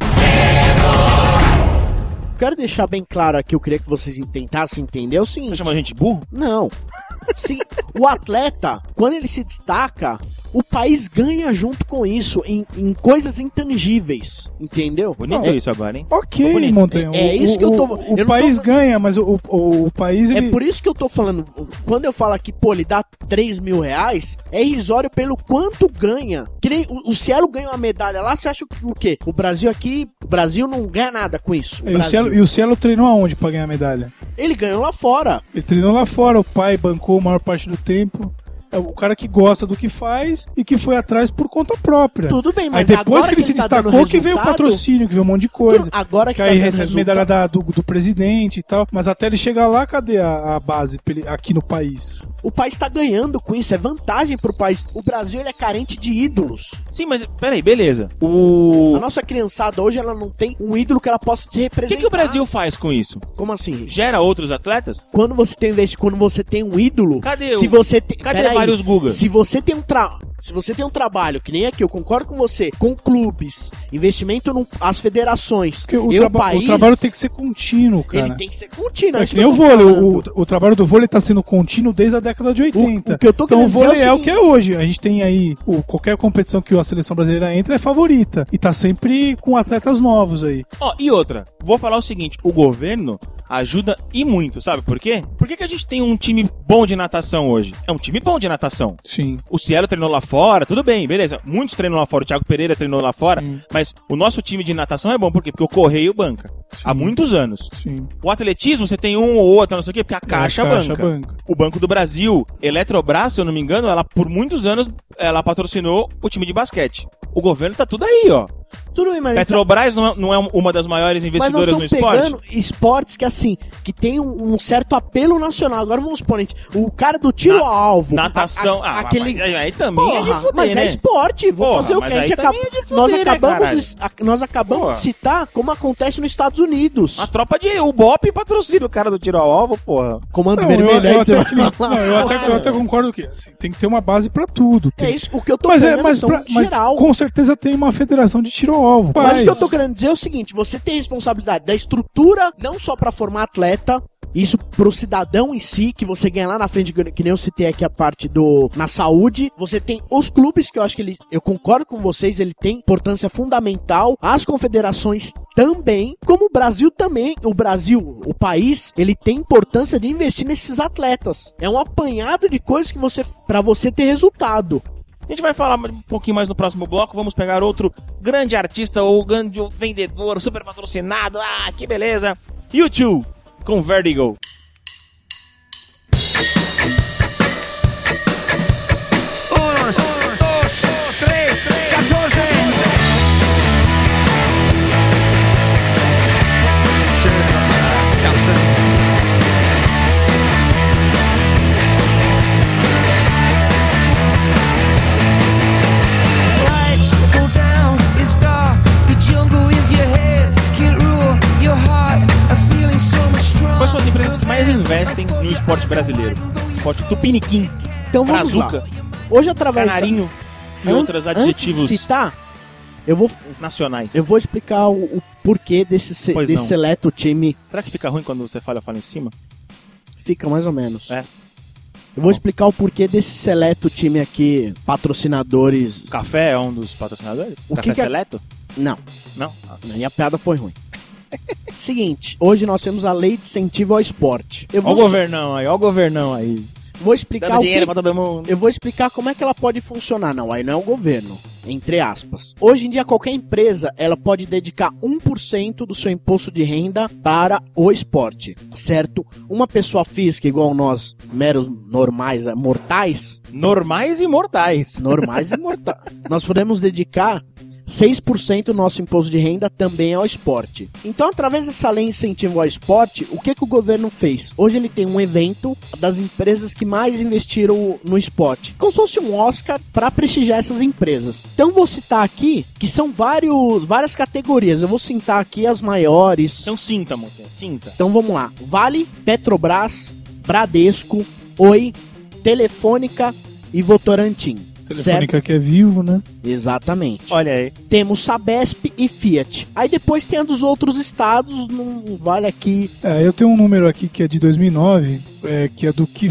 D: Quero deixar bem claro aqui, eu queria que vocês tentassem entender é o seguinte.
A: Tá chamando a gente burro?
D: Não. Se o atleta, quando ele se destaca, o país ganha junto com isso em, em coisas intangíveis, entendeu?
A: Bonito
D: É-
A: isso agora, hein?
C: Ok,
A: Bonito.
C: Montanha.
D: É- é
C: O-
D: isso que eu tô-
C: O,
D: eu
C: o
D: não
C: país
D: tô-
C: ganha, mas o, o, o país ele.
D: É por isso que eu tô falando, quando eu falo aqui, pô, ele dá três mil reais, é irrisório pelo quanto ganha. Que nem o, o Cielo ganha uma medalha lá, você acha que o quê? O Brasil aqui, o Brasil não ganha nada com isso. O
C: E o,
D: Brasil.
C: Cielo, e o Cielo treinou aonde pra ganhar a medalha?
D: Ele ganhou lá fora.
C: Ele treinou lá fora, o pai bancou a maior parte do tempo. É o cara que gosta do que faz e que foi atrás por conta própria.
D: Tudo bem, mas
C: aí depois
D: agora
C: que ele se
D: tá dando
C: destacou que veio o
D: resultado-
C: patrocínio, que veio um monte de coisa.
D: Agora que,
C: Que
D: tá
C: aí
D: dando
C: recebe
D: resultado-
C: medalha da- do, do presidente e tal. Mas até ele chegar lá, cadê a, a base pra ele- aqui no país?
D: O país tá ganhando com isso, é vantagem pro país. O Brasil, ele é carente de ídolos.
A: Sim, mas peraí, beleza. O...
D: A nossa criançada hoje, ela não tem um ídolo que ela possa se
A: O
D: representar.
A: que, que o Brasil faz com isso?
D: Como assim?
A: Gera outros atletas?
D: Quando você tem investi- quando você tem um ídolo,
A: Cadê o-
D: se você tem,
A: cadê
D: peraí,
A: vários Guga?
D: Se você tem um tra... se você tem um trabalho que nem aqui, eu concordo com você, com clubes, investimento no as federações,
C: Porque o,
D: e
C: traba-
D: o país,
C: o trabalho tem que ser contínuo, cara.
D: ele tem que ser contínuo.
C: É
D: isso
C: que nem
D: eu
C: o
D: tô
C: vôlei,
D: falando.
C: o, o trabalho do vôlei tá sendo contínuo desde a década de oitenta.
D: O- o que eu tô
C: então o
D: querendo dizer
C: vôlei
D: é
C: é
D: o
C: o que é hoje. A gente tem aí, o- qualquer competição que a seleção brasileira entra é favorita. E tá sempre com atletas novos aí.
A: Ó, e outra, vou falar o seguinte, o governo ajuda e muito, sabe por quê? Por que, que a gente tem um time bom de natação hoje? É um time bom de natação.
C: Sim.
A: O Cielo treinou lá fora, tudo bem, beleza. Muitos treinam lá fora, o Thiago Pereira treinou lá fora,
C: Sim.
A: mas o nosso time de natação é bom, por quê? Porque o Correio banca. Há muitos anos.
C: Sim.
A: O atletismo, você tem um ou outro, não sei o quê, porque a Caixa,
C: a Caixa
A: banca.
C: banca.
A: O Banco do Brasil, Eletrobras, se eu não me engano, ela por muitos anos ela patrocinou o time de basquete. O governo tá tudo aí, ó.
D: Tudo bem, mas...
A: Petrobras não é, não é uma das maiores
D: Mas nós
A: investidoras no
D: estamos
A: esporte?
D: pegando esportes que, assim, que tem um, um certo apelo nacional. Agora vamos supor, gente, o cara do tiro
A: Na-
D: ao alvo.
A: Natação.
D: a- a-
A: ah,
D: aquele...
A: mas aí, aí também é de
D: Porra,
A: fuder,
D: mas
A: né?
D: é esporte, vou
A: Porra,
D: fazer o
A: mas
D: que a
A: aí
D: gente
A: também
D: acaba...
A: é de fuder,
D: nós
A: né,
D: acabamos,
A: caralho?
D: de, a- nós acabamos
A: Porra.
D: de citar como acontece nos Estados Unidos.
A: A tropa de... O B O P patrocina o cara do tiro ao alvo, porra.
D: Comando
C: Não, eu,
D: vermelho,
C: eu
D: aí você
C: até,
D: vai
C: que-
D: falar.
C: não, eu, até, eu até concordo que assim, tem que ter uma base pra tudo.
D: É
C: Tem-
D: isso, o que eu tô
C: Mas, é,
D: pegando
C: mas,
D: são
C: pra- mas
D: geral.
C: com certeza tem uma federação de tiro ao alvo.
D: Mas o que eu tô querendo dizer é o seguinte, você tem responsabilidade da estrutura, não só pra formar atleta, isso pro cidadão em si, que você ganha lá na frente, que nem eu citei aqui a parte do na saúde. Você tem os clubes, que eu acho que ele, eu concordo com vocês, ele tem importância fundamental. As confederações também, como o Brasil também. O Brasil, o país, ele tem importância de investir nesses atletas. É um apanhado de coisas que você, pra você ter resultado.
A: A gente vai falar um pouquinho mais no próximo bloco. Vamos pegar outro grande artista ou grande vendedor, super patrocinado. Ah, que beleza. U dois com Vertigo.
B: Unos, dos, tres, catorce. Lights go down, it's dark. The jungle is your head. Can't rule your heart. A feeling so much stronger.
A: Quais são as empresas que mais investem no esporte brasileiro? Esporte tupiniquim,
D: Então vamos
A: brazuca,
D: lá. Hoje, através da-
A: canarinho e
D: An-
A: outros
D: antes
A: adjetivos
D: de citar, eu vou,
A: nacionais.
D: eu vou explicar o, o porquê desse, se-
A: Pois
D: desse
A: não.
D: seleto time.
A: Será que fica ruim quando você fala, fala em cima?
D: Fica mais ou menos.
A: É.
D: Eu vou explicar o porquê desse seleto time aqui, patrocinadores.
A: O café é um dos patrocinadores?
D: O
A: Café
D: que que é-
A: Seleto?
D: Não,
A: Não? Ah,
D: aí a piada foi ruim. Seguinte, hoje nós temos a lei de incentivo ao esporte. Eu
A: Ó o
D: vou,
A: governão aí, ó o governão aí.
D: vou explicar
A: Dando
D: o
A: dinheiro
D: que,
A: pra todo mundo.
D: eu vou explicar como é que ela pode funcionar. Não, aí não é o governo, entre aspas. Hoje em dia, qualquer empresa, ela pode dedicar um por cento do seu imposto de renda para o esporte, certo? Uma pessoa física, igual nós, meros normais, eh, mortais,
A: Normais e mortais.
D: normais e mortais, nós podemos dedicar seis por cento do nosso imposto de renda também ao esporte. Então, através dessa lei incentivo ao esporte, o que, que o governo fez? Hoje ele tem um evento das empresas que mais investiram no esporte, como se fosse um Oscar para prestigiar essas empresas. Então, vou citar aqui que são vários, várias categorias. Eu vou citar aqui as maiores.
A: Então sinta, Montanha, sinta.
D: Então, vamos lá. Vale, Petrobras, Bradesco, Oi, Telefônica e Votorantim.
C: Telefônica que é vivo, né?
D: Exatamente.
A: Olha aí.
D: Temos Sabesp e Fiat. Aí depois tem a dos outros estados, não vale aqui.
C: É, eu tenho um número aqui que é de dois mil e nove, é, que é do que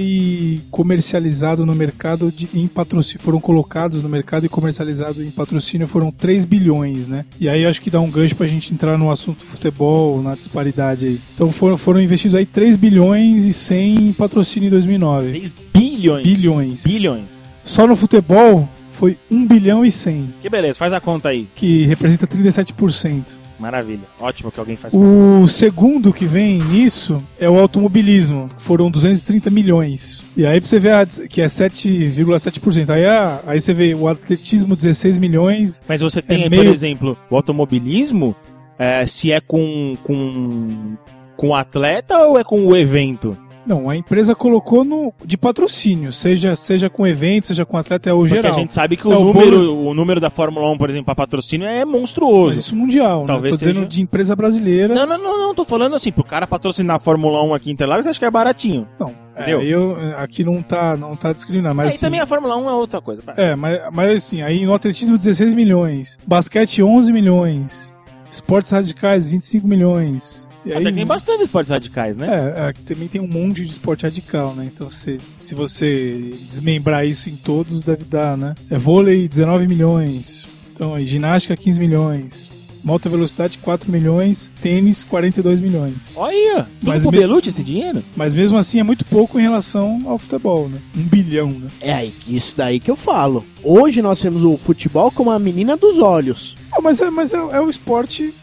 C: foi comercializado no mercado de, em patrocínio. Foram colocados no mercado e comercializado em patrocínio foram três bilhões, né? E aí acho que dá um gancho pra gente entrar no assunto futebol, na disparidade aí. Então foram, foram investidos aí três bilhões e cem em patrocínio em dois mil e nove.
A: três bilhões.
C: Bilhões.
A: Bilhões.
C: Só no futebol foi um bilhão e cem,
A: Que beleza, faz a conta aí.
C: que representa trinta e sete por cento.
A: Maravilha. Ótimo que alguém faz.
C: O segundo que vem nisso é o automobilismo. Foram duzentos e trinta milhões. E aí pra você ver a, que é sete vírgula sete por cento. Aí, a, aí você vê o atletismo dezesseis milhões.
A: Mas você tem
C: É
A: aí,
C: meio-
A: por exemplo, o automobilismo, é, se é com, com, com o atleta ou é com o evento?
C: Não, a empresa colocou no, de patrocínio, seja, seja com evento, seja com atleta, é o
A: Porque
C: geral.
A: a gente sabe que
C: É,
A: o,
C: o
A: número,
C: bolo-
A: o número da Fórmula um, por exemplo, para patrocínio é
C: Mas
A: monstruoso.
C: isso mundial,
A: Talvez
C: né? Tô dizendo
A: seja-
C: de empresa brasileira.
A: Não, não, não, não, tô falando assim, pro cara patrocinar a Fórmula um aqui em Interlagos, acho que é baratinho.
C: Não, é,
A: Entendeu?
C: eu, aqui não tá, não tá discriminando, mas
A: Aí
C: assim,
A: também a Fórmula um é outra coisa.
C: É, mas, mas assim, aí no atletismo dezesseis milhões, basquete onze milhões, esportes radicais vinte e cinco milhões. E
A: Até que tem bastante esportes radicais, né?
C: É, aqui também tem um monte de esporte radical, né? Então se, se você desmembrar isso em todos, deve dar, né? É vôlei dezenove milhões, então aí ginástica quinze milhões, moto velocidade quatro milhões, tênis quarenta e dois milhões.
A: Olha, tudo
C: Mas
A: pro
C: me-
A: Belucci esse dinheiro?
C: Mas mesmo assim é muito pouco em relação ao futebol, né? Um bilhão, né?
D: É aí, isso daí que eu falo. Hoje nós temos o futebol como a menina dos olhos.
C: Ah, mas é, mas é, é o esporte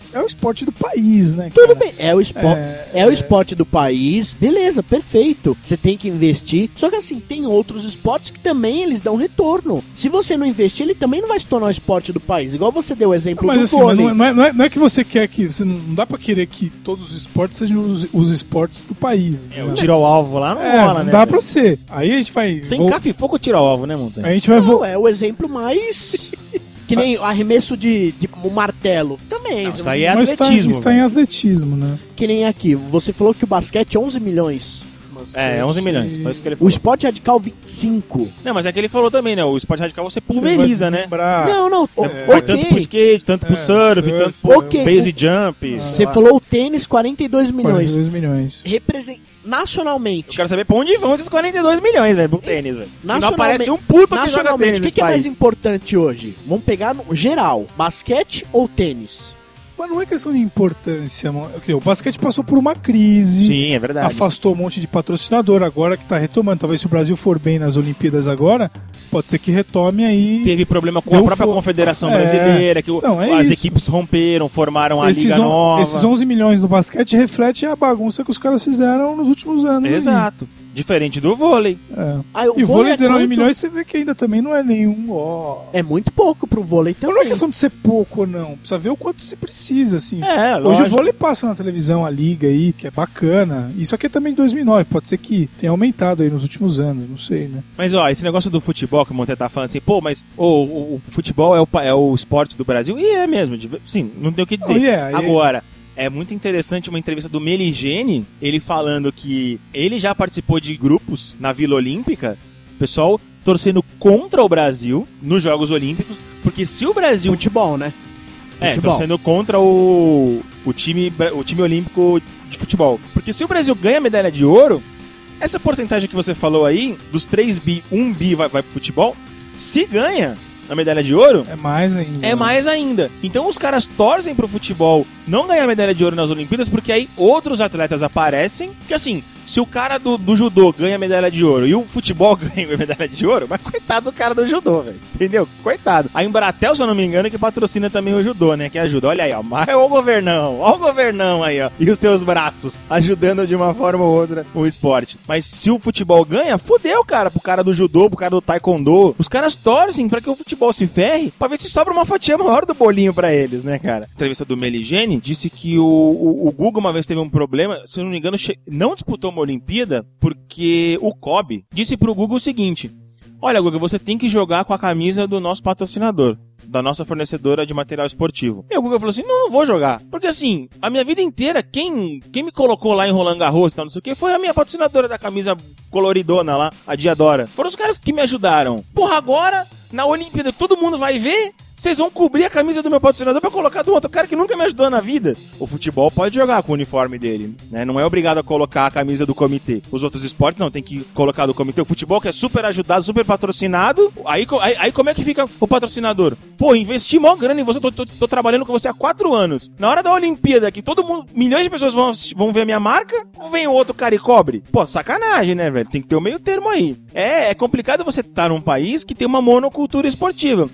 C: é o esporte do país, né?
D: Tudo
C: cara?
D: bem, é o, espo
C: É,
D: é, o esporte do país, beleza, perfeito. Você tem que investir. Só que assim, tem outros esportes que também eles dão retorno. Se você não investir, ele também não vai se tornar o esporte do país. Igual você deu o exemplo
C: Mas
D: do
C: assim,
D: vôlei.
C: não, é- não é, não, é, não é que você quer que. Você não dá pra querer que todos os esportes sejam os, os esportes do país.
A: É,
C: né?
A: o tiro ao alvo lá não
C: É,
A: rola,
C: não
A: né?
C: dá
A: velho?
C: pra ser. Aí a gente vai.
A: Sem
C: vol-
A: café e tiro ao alvo, né, Montanha?
C: A gente vai.
D: Não,
C: vo-
D: é o exemplo mais... Que nem arremesso de, de um martelo. Também.
A: Não, isso aí é
C: Mas tá,
A: atletismo,
C: isso tá em
A: velho.
C: atletismo, né?
D: Que nem aqui. Você falou que o basquete é onze milhões.
A: É, onze milhões. Foi isso que ele
D: O
A: falou.
D: esporte radical, vinte e cinco.
A: Não, mas é que ele falou também, né? O esporte radical você
C: Você
A: pulveriza,
C: vai
A: né?
C: desmembrar.
D: Não, não. o-
C: É,
A: Vai
D: ok.
A: tanto pro skate, tanto pro
C: É,
A: surf,
C: surf,
A: tanto pro
D: ok.
A: base jump.
C: Ah.
A: sei
D: Você
A: lá.
D: falou o tênis, quarenta e dois milhões.
C: quarenta e dois milhões.
D: Represent...
A: Eu
D: Nacionalmente.
A: quero saber pra onde vão esses quarenta e dois milhões, velho, pro tênis, velho. E Não
D: Nacionalmente-
A: aparece um puto que joga
D: Nacionalmente,
A: tênis
D: o que,
A: nesse
D: que é mais
A: país.
D: importante hoje? Vamos pegar no geral. Basquete ou tênis?
C: Mas não é questão de importância, mano. Quer dizer, o basquete passou por uma crise.
A: Sim, é verdade.
C: Afastou um monte de patrocinador agora que tá retomando. Talvez se o Brasil for bem nas Olimpíadas agora, pode ser que retome aí.
A: Teve problema com
C: Deu
A: a própria
C: fo-
A: Confederação
C: É.
A: Brasileira, que o-
C: Então, é
A: as
C: isso.
A: equipes romperam, formaram a
C: esses,
A: Liga
C: on-
A: Nova.
C: esses onze milhões do basquete refletem a bagunça que os caras fizeram nos últimos anos. aí.
A: Exato. Diferente do vôlei.
C: É.
D: Ah,
C: E o vôlei
D: é
C: dezenove
D: quanto?
C: milhões, você vê que ainda também não é nenhum, ó.
D: É muito pouco pro vôlei
C: Mas não é
D: também.
C: questão de ser pouco ou não. Precisa ver o quanto se precisa, assim.
A: É,
C: Hoje
A: lógico.
C: o vôlei passa na televisão, a liga aí, que é bacana. Isso aqui é também de dois mil e nove, pode ser que tenha aumentado aí nos últimos anos, não sei, né?
A: Mas ó, esse negócio do futebol que o Monte tá falando assim, pô, mas ô, o, o futebol é o, pa- é o esporte do Brasil? E é mesmo, de- sim, não tem o que dizer.
C: Não, e é, e é.
A: Agora, é muito interessante uma entrevista do Meligeni, ele falando que ele já participou de grupos na Vila Olímpica, pessoal torcendo contra o Brasil nos Jogos Olímpicos, porque se o Brasil...
D: Futebol, né?
A: É,
D: Futebol.
A: torcendo contra o, o, time, bra- o time olímpico de futebol. Porque se o Brasil ganha medalha de ouro, essa porcentagem que você falou aí, dos três bi, um bi vai, vai pro futebol, se ganha a medalha de ouro,
C: É mais ainda.
A: é mais ainda. Então os caras torcem pro futebol não ganhar medalha de ouro nas Olimpíadas, porque aí outros atletas aparecem, que assim, se o cara do, do judô ganha medalha de ouro e o futebol ganha medalha de ouro, mas coitado do cara do judô, velho. Entendeu? Coitado. A Embratel, se eu não me engano, que patrocina também o judô, né? Que ajuda. Olha aí, ó. Mas ó o governão. Ó o governão aí, ó. E os seus braços ajudando de uma forma ou outra o esporte. Mas se o futebol ganha, fudeu, cara. Pro cara do judô, pro cara do taekwondo. Os caras torcem pra que o futebol se ferre pra ver se sobra uma fatia maior do bolinho pra eles, né, cara? A entrevista do Meligeni disse que o, o, o Guga uma vez teve um problema, se eu não me engano, che- não disputou uma Olimpíada porque o Kobe disse pro Guga o seguinte: olha, Guga, você tem que jogar com a camisa do nosso patrocinador, da nossa fornecedora de material esportivo. E o Guga falou assim, não, não vou jogar. Porque assim, a minha vida inteira, quem, quem me colocou lá em Roland Garros e tal, não sei o que, foi a minha patrocinadora da camisa coloridona lá, a Diadora. Foram os caras que me ajudaram. Porra, agora, na Olimpíada, todo mundo vai ver, vocês vão cobrir a camisa do meu patrocinador pra colocar do outro cara que nunca me ajudou na vida. O futebol pode jogar com o uniforme dele, né? Não é obrigado a colocar a camisa do comitê. Os outros esportes não, tem que colocar do comitê. O futebol que é super ajudado, super patrocinado, aí, co- aí, aí como é que fica o patrocinador? Pô, investi mó grana em você, tô, tô, tô trabalhando com você há quatro anos. Na hora da Olimpíada, que todo mundo, milhões de pessoas vão, assistir- vão ver a minha marca, vem o outro cara e cobre? Pô, sacanagem, né, velho? Tem que ter o meio termo aí. É, é complicado você estar num país que tem uma monocultura esportiva.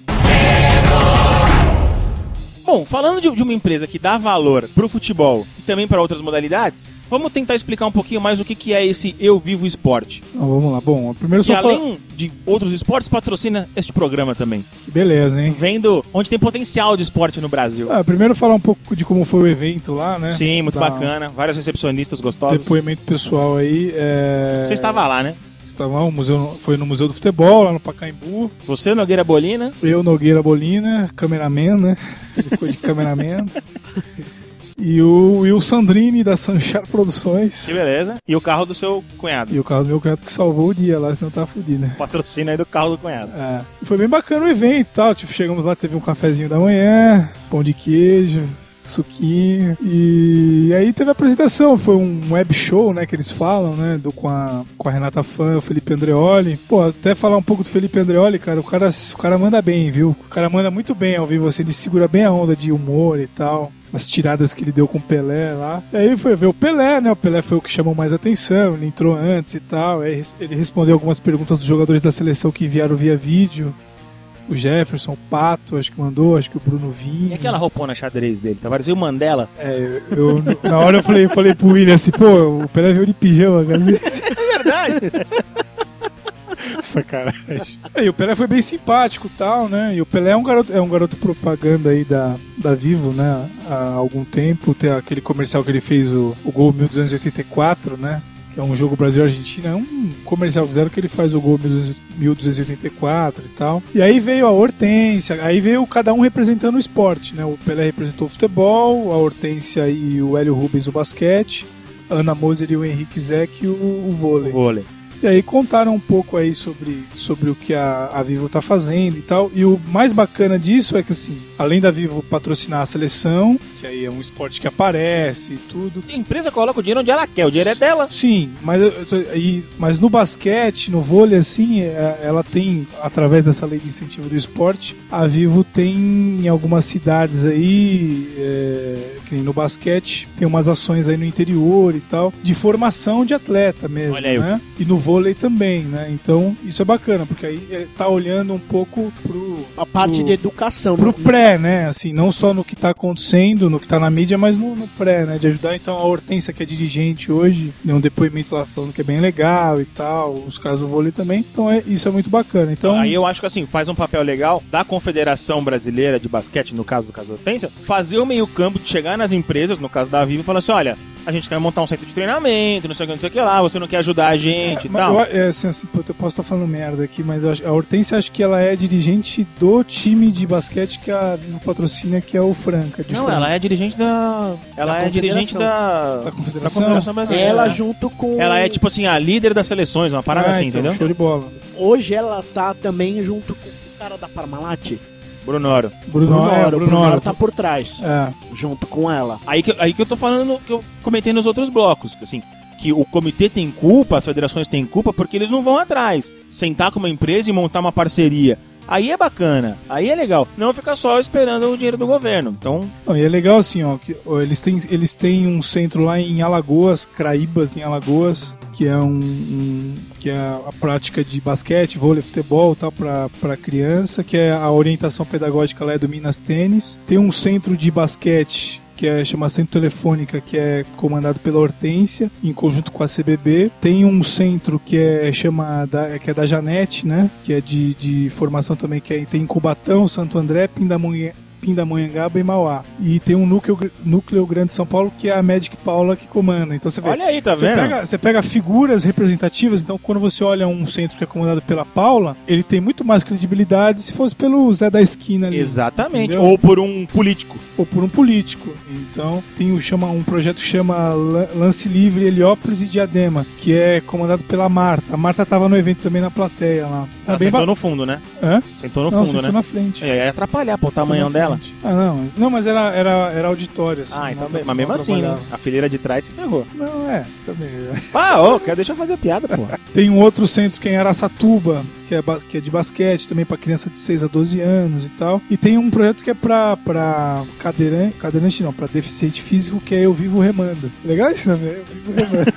A: Bom, falando de, de uma empresa que dá valor pro futebol e também para outras modalidades, vamos tentar explicar um pouquinho mais o que, que é esse Eu Vivo Esporte.
C: Então, vamos lá. Bom, primeiro
A: Que
C: só falar...
A: além de outros esportes, patrocina este programa também.
C: Que beleza, hein?
A: Vendo onde tem potencial de esporte no Brasil.
C: Ah, primeiro falar um pouco de como foi o evento lá, né?
A: Sim, muito
C: Tá.
A: bacana. Vários recepcionistas gostosos.
C: Depoimento pessoal aí. É...
A: Você estava lá, né?
C: Estava lá, o museu, foi no Museu do Futebol, lá no Pacaembu.
A: Você, Nogueira Bolina.
C: Eu, Nogueira Bolina, cameraman, né? Ele ficou de cameraman. E o Will Sandrini, da Sanchar Produções.
A: Que beleza. E o carro do seu cunhado.
C: E o carro do meu cunhado que salvou o dia lá, senão tava fudido, né?
A: Patrocina aí do carro do cunhado.
C: É. E foi bem bacana o evento e tal. Tipo, chegamos lá, teve um cafezinho da manhã, pão de queijo, suquinho. E aí teve a apresentação. Foi um web show, né? Que eles falam, né? Do, com, a, com a Renata Fã, o Felipe Andreoli. Pô, até falar um pouco do Felipe Andreoli, cara. O cara, o cara manda bem, viu? O cara manda muito bem ao vivo, assim. Ele segura bem a onda de humor e tal. As tiradas que ele deu com o Pelé lá. E aí foi ver o Pelé, né? O Pelé foi o que chamou mais atenção. Ele entrou antes e tal. Aí ele respondeu algumas perguntas dos jogadores da seleção que enviaram via vídeo. o Jefferson, o Pato, acho que mandou, acho que o Bruno Vinho.
A: E aquela roupona xadrez dele? Tá parecendo o Mandela.
C: É, eu, na hora eu falei, falei pro William assim, pô, o Pelé veio de pijama, cara.
A: É verdade.
C: Sacanagem. E o Pelé foi bem simpático e tal, né? E o Pelé é um garoto, é um garoto propaganda aí da, da Vivo, né? Há algum tempo. Tem aquele comercial que ele fez, o, o Gol mil duzentos e oitenta e quatro, né? Que é um jogo Brasil-Argentina. É um comercial fizeram que ele faz o Gol mil duzentos e oitenta e quatro e tal. E aí veio a Hortência, aí veio cada um representando o esporte, né? O Pelé representou o futebol, a Hortência e o Hélio Rubens o basquete, a Ana Moser e o Henrique Zeck o, o vôlei.
A: O vôlei.
C: E aí contaram um pouco aí sobre, sobre o que a, a Vivo tá fazendo e tal. E o mais bacana disso é que, assim, além da Vivo patrocinar a seleção, que aí é um esporte que aparece e tudo.
A: A empresa coloca o dinheiro onde ela quer, o dinheiro é dela.
C: Sim, mas, eu tô- e- mas no basquete, no vôlei, assim, é- ela tem, através dessa lei de incentivo do esporte, a Vivo tem em algumas cidades aí, é, que nem no basquete, tem umas ações aí no interior e tal, de formação de atleta mesmo,
A: Olha aí.
C: né? E no vôlei também, né? Então, isso é bacana, porque aí ele tá olhando um pouco pro...
D: A parte
C: pro-
D: de educação.
C: pro
D: né?
C: pré, né? Assim, não só no que tá acontecendo, no que tá na mídia, mas no, no pré, né? De ajudar, então, a Hortência, que é dirigente hoje, deu um depoimento lá falando que é bem legal e tal, os caras do vôlei também. Então, é, isso é muito bacana. Então,
A: Aí eu acho que assim, faz um papel legal da Confederação Brasileira de Basquete, no caso do caso da Hortência, fazer o meio campo de chegar nas empresas, no caso da Vivo, e falar assim, olha, a gente quer montar um centro de treinamento, não sei o que, não sei o que lá, você não quer ajudar a gente e
C: mas
A: tal.
C: eu, é, assim, assim, pô, eu posso estar falando merda aqui, mas eu acho- a Hortência, acho que ela é dirigente do time de basquete que a Vivo patrocina, que é o Franca. De
A: Não,
C: Franca.
A: ela é dirigente da... Ela
D: Da
A: é dirigente da...
C: Da
A: da
C: Confederação.
A: Confederação Brasileira.
D: Ela
A: né?
D: junto com...
A: Ela é tipo assim, a líder das seleções, uma parada
C: Ah,
A: assim,
C: então,
A: entendeu?
C: show de bola.
D: Hoje ela tá também junto com o cara da Parmalat.
A: Brunoro.
C: Bruno, é,
D: Brunoro.
C: Bruno,
D: Brunoro tá por trás.
C: É.
D: Junto com ela.
A: Aí que, aí que eu tô falando, que eu comentei nos outros blocos, que assim, que o comitê tem culpa, as federações têm culpa, porque eles não vão atrás. Sentar com uma empresa e montar uma parceria. Aí é bacana, aí é legal. Não ficar só esperando o dinheiro do governo. Então,
C: Não, e é legal assim, ó, que ó, eles têm, eles têm um centro lá em Alagoas, Craíbas, em Alagoas, que é um, um- que é a prática de basquete, vôlei, futebol, tal, para para criança, que é a orientação pedagógica lá é do Minas Tênis. Tem um centro de basquete que é chama Centro Telefônica, que é comandado pela Hortência, em conjunto com a C B B. Tem um centro que é chama da, que é da Janete, né? Que é de, de formação também, que é, tem em Cubatão, Santo André, Pindamonha, Pindamonhangaba e Mauá. E tem um núcleo, núcleo grande de São Paulo que é a Magic Paula que comanda. Então você vê,
A: olha aí, tá
C: você
A: vendo?
C: pega, você pega figuras representativas, então quando você olha um centro que é comandado pela Paula, ele tem muito mais credibilidade se fosse pelo Zé da esquina ali.
A: Exatamente.
C: entendeu?
A: Ou por um político.
C: Ou por um político. Então tem o, chama, um projeto que chama Lan- Lance Livre, Heliópolis e Diadema, que é comandado pela Marta. A Marta tava no evento também na plateia lá. Tá
A: Ela
C: bem
A: sentou
C: ba-
A: no fundo, né?
C: Hã?
A: Sentou no
C: Não,
A: fundo,
C: sentou
A: né?
C: na frente.
A: É, ia atrapalhar pô, o
C: Sentou
A: tamanhão
C: na
A: dela.
C: frente. Ah, não. Não, mas era, era, era auditório, assim.
A: Ah, então
C: não
A: bem.
C: tra-
A: Mas mesmo
C: não
A: assim, né?
C: trabalhava.
A: A fileira de trás se ferrou.
C: Não, é, também.
A: Ah, ô, quer deixa eu fazer piada, pô.
C: Tem um outro centro que é em Araçatuba, que é, ba- que é de basquete, também pra criança de seis a doze anos e tal. E tem um projeto que é pra, pra cadeirante, cadeirante não, pra deficiente físico, que é Eu Vivo Remando. Legal isso também, Eu Vivo Remando.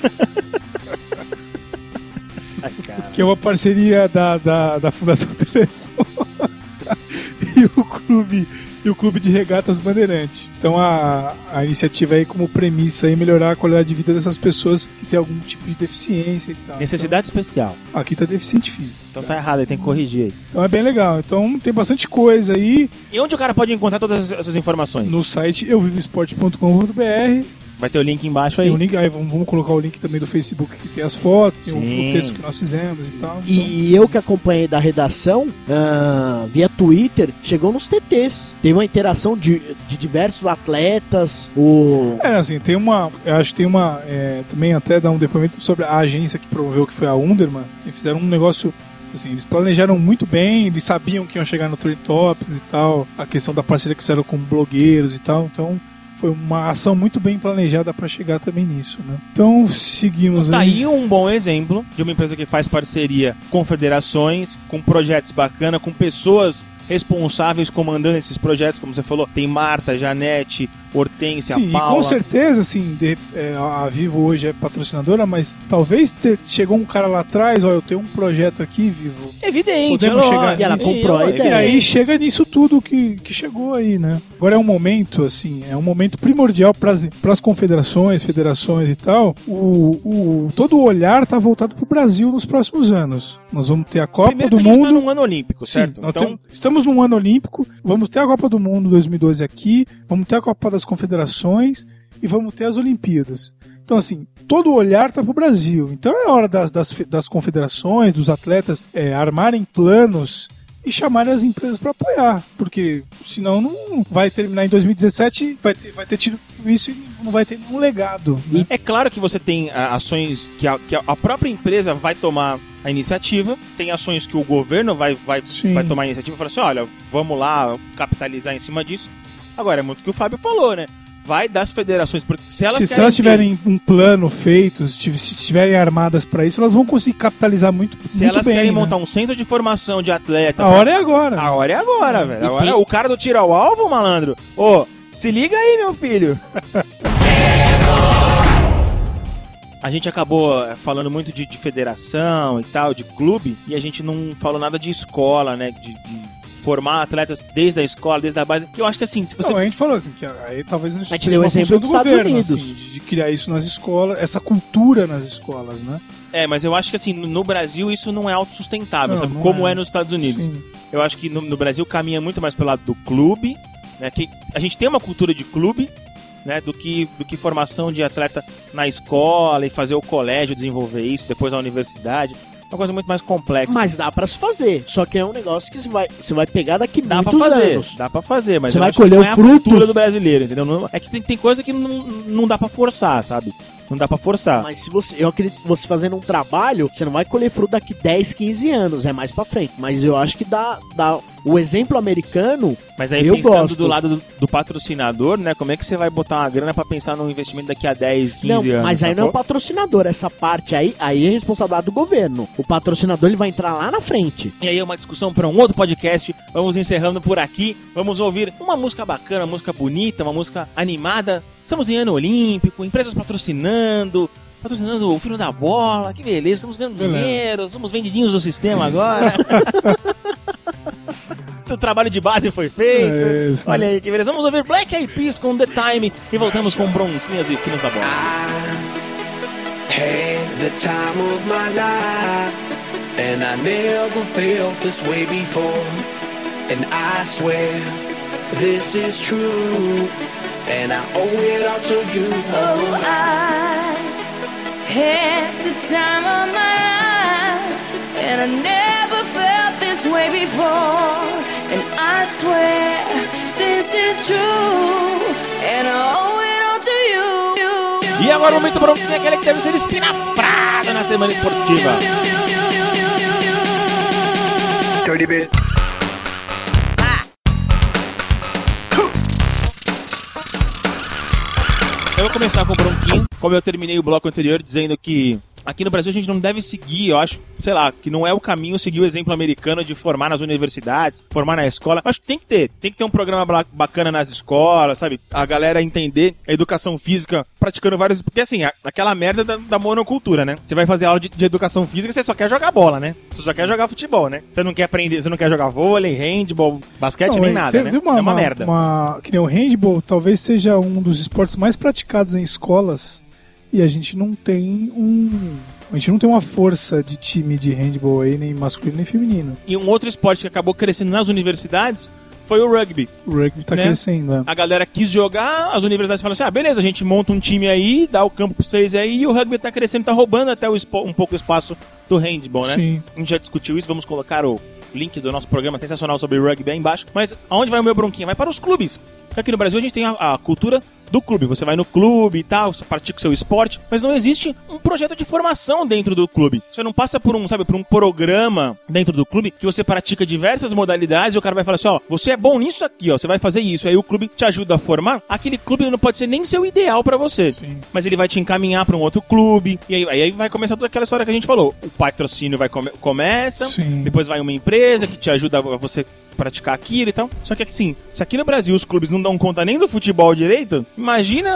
C: Que é uma parceria da, da, da Fundação Telefone e o clube e o clube de regatas Bandeirante. Então a, a iniciativa aí como premissa aí melhorar a qualidade de vida dessas pessoas que têm algum tipo de deficiência e tal.
A: Necessidade especial.
C: Então, aqui tá deficiente físico.
A: Então tá errado, aí tem que corrigir aí.
C: Então é bem legal. Então tem bastante coisa aí
A: E onde o cara pode encontrar todas essas informações?
C: no site eu vivo esporte ponto com ponto b r.
A: Vai ter o link embaixo aí.
C: Tem um link, aí vamos, vamos colocar o link também do Facebook que tem as fotos, tem
A: Sim.
C: o, o texto que nós fizemos e tal.
D: E eu que acompanhei da redação, ah, via Twitter, chegou nos T Ts. Teve uma interação de, de diversos atletas. O...
C: É, assim, tem uma. Eu acho que tem uma. É, também até dar um depoimento sobre a agência que promoveu, que foi a Underman. Assim, fizeram um negócio. Assim, eles planejaram muito bem, eles sabiam que iam chegar no Trade Topics e tal. A questão da parceria que fizeram com blogueiros e tal. Então, foi uma ação muito bem planejada para chegar também nisso, né? Então, seguimos
A: Tá
C: aí.
A: aí um bom exemplo de uma empresa que faz parceria com federações, com projetos bacanas, com pessoas responsáveis comandando esses projetos, como você falou, tem Marta, Janete, Hortência,
C: Sim, e
A: Paula.
C: com certeza, assim, de- é, a Vivo hoje é patrocinadora, mas talvez ter, chegou um cara lá atrás, ó, eu tenho um projeto aqui, Vivo.
A: Evidente,
C: Podemos
A: é
C: chegar-
A: lógico.
D: E ela comprou a
A: é,
D: ideia.
C: E aí chega nisso tudo que, que chegou aí, né? Agora é um momento, assim, é um momento primordial para as confederações, federações e tal. O, o, todo o olhar tá voltado pro Brasil nos próximos anos. Nós vamos ter a Copa
A: Primeiro
C: do
A: que a gente
C: Mundo.
A: tá num ano olímpico, certo?
C: Sim, nós
A: Então,
C: tem- estamos num ano olímpico, vamos ter a Copa do Mundo dois mil e doze aqui, vamos ter a Copa das Confederações e vamos ter as Olimpíadas. Então, assim, todo o olhar tá pro Brasil. Então é hora das, das, fe- das confederações, dos atletas é, armarem planos e chamarem as empresas para apoiar, porque senão não vai terminar em dois mil e dezessete, vai ter, vai ter tido tudo isso e não vai ter nenhum legado. Né?
A: é claro que você tem ah, ações que a, que a própria empresa vai tomar a iniciativa, tem ações que o governo vai, vai,
C: Sim.
A: vai tomar a iniciativa e falar assim, olha, vamos lá capitalizar em cima disso. Agora, é muito o que o Fábio falou, né? Vai das federações, porque se elas
C: Se, se
A: querem
C: elas
A: ter-
C: tiverem um plano feito, se tiv- se estiverem armadas para isso, elas vão conseguir capitalizar muito,
A: se
C: muito
A: elas
C: bem.
A: querem
C: né?
A: montar um centro de formação de atleta...
C: A hora é agora.
A: A hora é agora, velho.
D: E
A: Agora,
D: tem-
A: o cara do tiro ao alvo, malandro. Ô, se liga aí, meu filho. A gente acabou eh, falando muito de, de federação e tal, de clube, e a gente não falou nada de escola, né? De, de formar atletas desde a escola, desde a base. Que eu acho que assim, se você.
C: Não, a gente falou assim, que aí talvez a gente
D: gente deu o
C: uma
D: exemplo
C: função
D: dos Estados Unidos.
C: assim, de, de criar isso nas escolas, essa cultura nas escolas, né?
A: É, mas eu acho que assim, no no Brasil isso não é autossustentável,
C: Não,
A: sabe?
C: não
A: Como
C: é.
A: é nos Estados Unidos.
C: Sim.
A: Eu acho que no, no Brasil caminha muito mais pelo lado do clube, né? Que a gente tem uma cultura de clube, né? Do que, do que formação de atleta na escola e fazer o colégio desenvolver isso, depois a universidade. É uma coisa muito mais complexa.
D: Mas dá pra se fazer. Só que é um negócio que você vai, você vai pegar daqui
A: dá pra
D: muitos
A: fazer,
D: anos.
A: dá pra fazer, mas
D: Você
A: eu
D: vai
A: acho que
D: colher
A: não
D: o
A: é a
D: frutos.
A: cultura do brasileiro, entendeu? Não- é que tem, tem coisa que não, não dá pra forçar, sabe? Não dá pra forçar.
D: Mas se você, eu acredito que você fazendo um trabalho, você não vai colher fruto daqui dez, quinze anos, é mais pra frente. Mas eu acho que dá, dá o exemplo americano.
A: Mas aí
D: Eu
A: pensando
D: gosto.
A: do lado do, do patrocinador, né? Como é que você vai botar uma grana pra pensar num investimento daqui a dez, quinze
D: Não,
A: anos?
D: mas aí não é o
A: sacou?
D: patrocinador, essa parte aí, aí é responsabilidade do governo. O patrocinador ele vai entrar lá na frente.
A: E aí é uma discussão para um outro podcast. Vamos encerrando por aqui. Vamos ouvir uma música bacana, uma música bonita, uma música animada. Estamos em ano olímpico, empresas patrocinando, patrocinando o Filho da Bola. Que beleza, estamos ganhando
C: Beleza.
A: dinheiro, somos vendidinhos do sistema agora. O trabalho de base foi feito.
C: É isso,
A: Olha
C: né?
A: aí que beleza. Vamos ouvir Black Eyed Peas com The Time e voltamos com Bronquinhas e Filhos da Bola.
B: Had the time of my life, and I never felt this way before. And I swear this is true, and I owe it all to you.
E: Oh, I had the time of my life, and I never felt this way before. And I swear this is true, and I owe it all to you.
A: E agora o momento Bronquinha, aquele que deve ser espinafrado na semana esportiva.
B: Dirty bit.
A: Eu vou começar com o Bronquinho, como eu terminei o bloco anterior dizendo que aqui no Brasil a gente não deve seguir, eu acho, sei lá, que não é o caminho seguir o exemplo americano de formar nas universidades, formar na escola. Acho que tem que ter, tem que ter um programa bla- bacana nas escolas, sabe? A galera entender a educação física praticando vários... Porque assim, a- aquela merda da, da monocultura, né? Você vai fazer aula de, de educação física e você só quer jogar bola, né? Você só quer jogar futebol, né? Você não quer aprender, você não quer jogar vôlei, handball, basquete,
C: Não,
A: nem
C: é,
A: nada,
C: tem-
A: né?
C: tem uma,
A: é uma,
C: uma-
A: merda.
C: uma- que nem o handball, talvez seja um dos esportes mais praticados em escolas e a gente não tem um... A gente não tem uma força de time de handball aí, nem masculino nem feminino.
A: E um outro esporte que acabou crescendo nas universidades foi o rugby.
C: O rugby tá
A: Né?
C: crescendo, né?
A: A galera quis jogar, as universidades falaram assim, ah, beleza, a gente monta um time aí, dá o campo pra vocês aí, e o rugby tá crescendo, tá roubando até o espo- um pouco o espaço do handball, né?
C: Sim.
A: A gente já discutiu isso, vamos colocar o link do nosso programa sensacional sobre rugby aí embaixo. Mas aonde vai o meu Bronquinha? Vai para os clubes. Porque aqui no Brasil a gente tem a, a cultura do clube. Você vai no clube e tal, você pratica o seu esporte, mas não existe um projeto de formação dentro do clube. Você não passa por um, sabe, por um programa dentro do clube que você pratica diversas modalidades e o cara vai falar assim, ó, você é bom nisso aqui, ó, você vai fazer isso. Aí o clube te ajuda a formar. Aquele clube não pode ser nem seu ideal pra você.
C: Sim.
A: Mas ele vai te encaminhar pra um outro clube. E aí, aí vai começar toda aquela história que a gente falou. O patrocínio vai come- começa,
C: Sim.
A: depois vai uma empresa que te ajuda a você praticar aquilo e tal. Só que assim, se aqui no Brasil os clubes não dão conta nem do futebol direito, imagina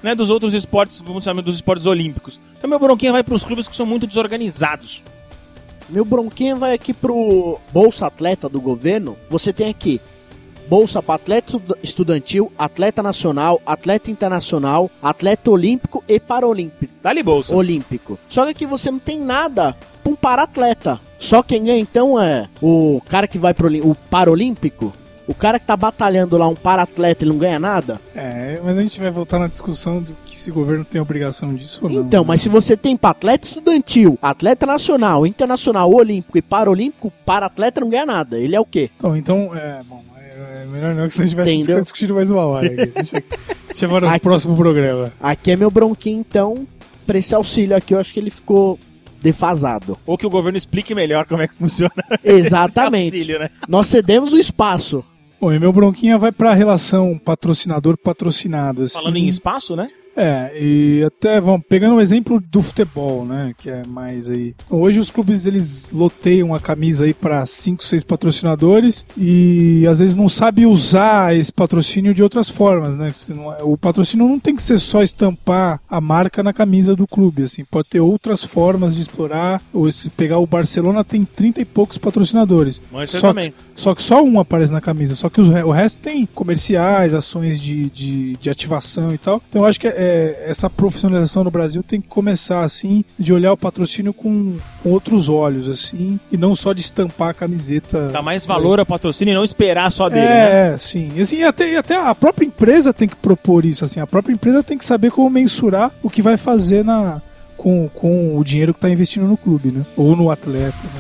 A: né, dos outros esportes, vamos chamar dos esportes olímpicos. Então meu bronquinha vai pros clubes que são muito desorganizados.
D: Meu bronquinha vai aqui pro Bolsa Atleta do governo. Você tem aqui bolsa para atleta estudantil, atleta nacional, atleta internacional, atleta olímpico e paralímpico.
A: Dá-lhe bolsa.
D: Olímpico. Só que aqui você não tem nada pra um para-atleta. Só quem é então é o cara que vai pro o paralímpico. O cara que tá batalhando lá, um para-atleta, ele não ganha nada?
C: É, mas a gente vai voltar na discussão do que se o governo tem obrigação disso ou não.
D: Então, mas se você tem pra atleta estudantil, atleta nacional, internacional, olímpico e paralímpico, para-atleta não ganha nada. Ele é o quê?
C: Então, então é, bom, é, é melhor não, que senão a gente vai
D: Entendeu?
C: ficar discutindo mais uma hora aqui. Deixa, deixa para o
D: Aqui-
C: próximo programa.
D: Aqui é meu bronquinho, então, pra esse auxílio aqui, eu acho que ele ficou defasado.
A: Ou que o governo explique melhor como é que funciona
D: Exatamente.
A: esse auxílio, né?
D: Nós cedemos o espaço.
C: Bom, e meu bronquinha vai pra relação patrocinador-patrocinado. Assim.
A: Falando em espaço, né?
C: É, e até, vamos, pegando o exemplo do futebol, né, que é mais aí. Hoje os clubes, eles loteiam a camisa aí para cinco, seis patrocinadores e às vezes não sabe usar esse patrocínio de outras formas, né. Se não é- o patrocínio não tem que ser só estampar a marca na camisa do clube, assim, pode ter outras formas de explorar. Ou se pegar o Barcelona, tem trinta e poucos patrocinadores.
A: Mas você
C: Só
A: também.
C: que, só que só um aparece na camisa, só que os re- o resto tem comerciais, ações de, de, de ativação e tal. Então eu acho que é, essa profissionalização no Brasil tem que começar assim, de olhar o patrocínio com, com outros olhos, assim, e não só de estampar a camiseta.
A: Dá mais valor ao patrocínio e não esperar só dele, né?
C: É, sim. E, assim, e até, e até a própria empresa tem que propor isso, assim, a própria empresa tem que saber como mensurar o que vai fazer na, com, com o dinheiro que está investindo no clube, né? Ou no atleta, né?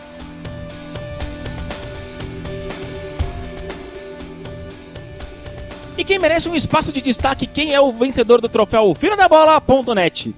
A: E quem merece um espaço de destaque, quem é o vencedor do troféu Fino da Bola ponto net?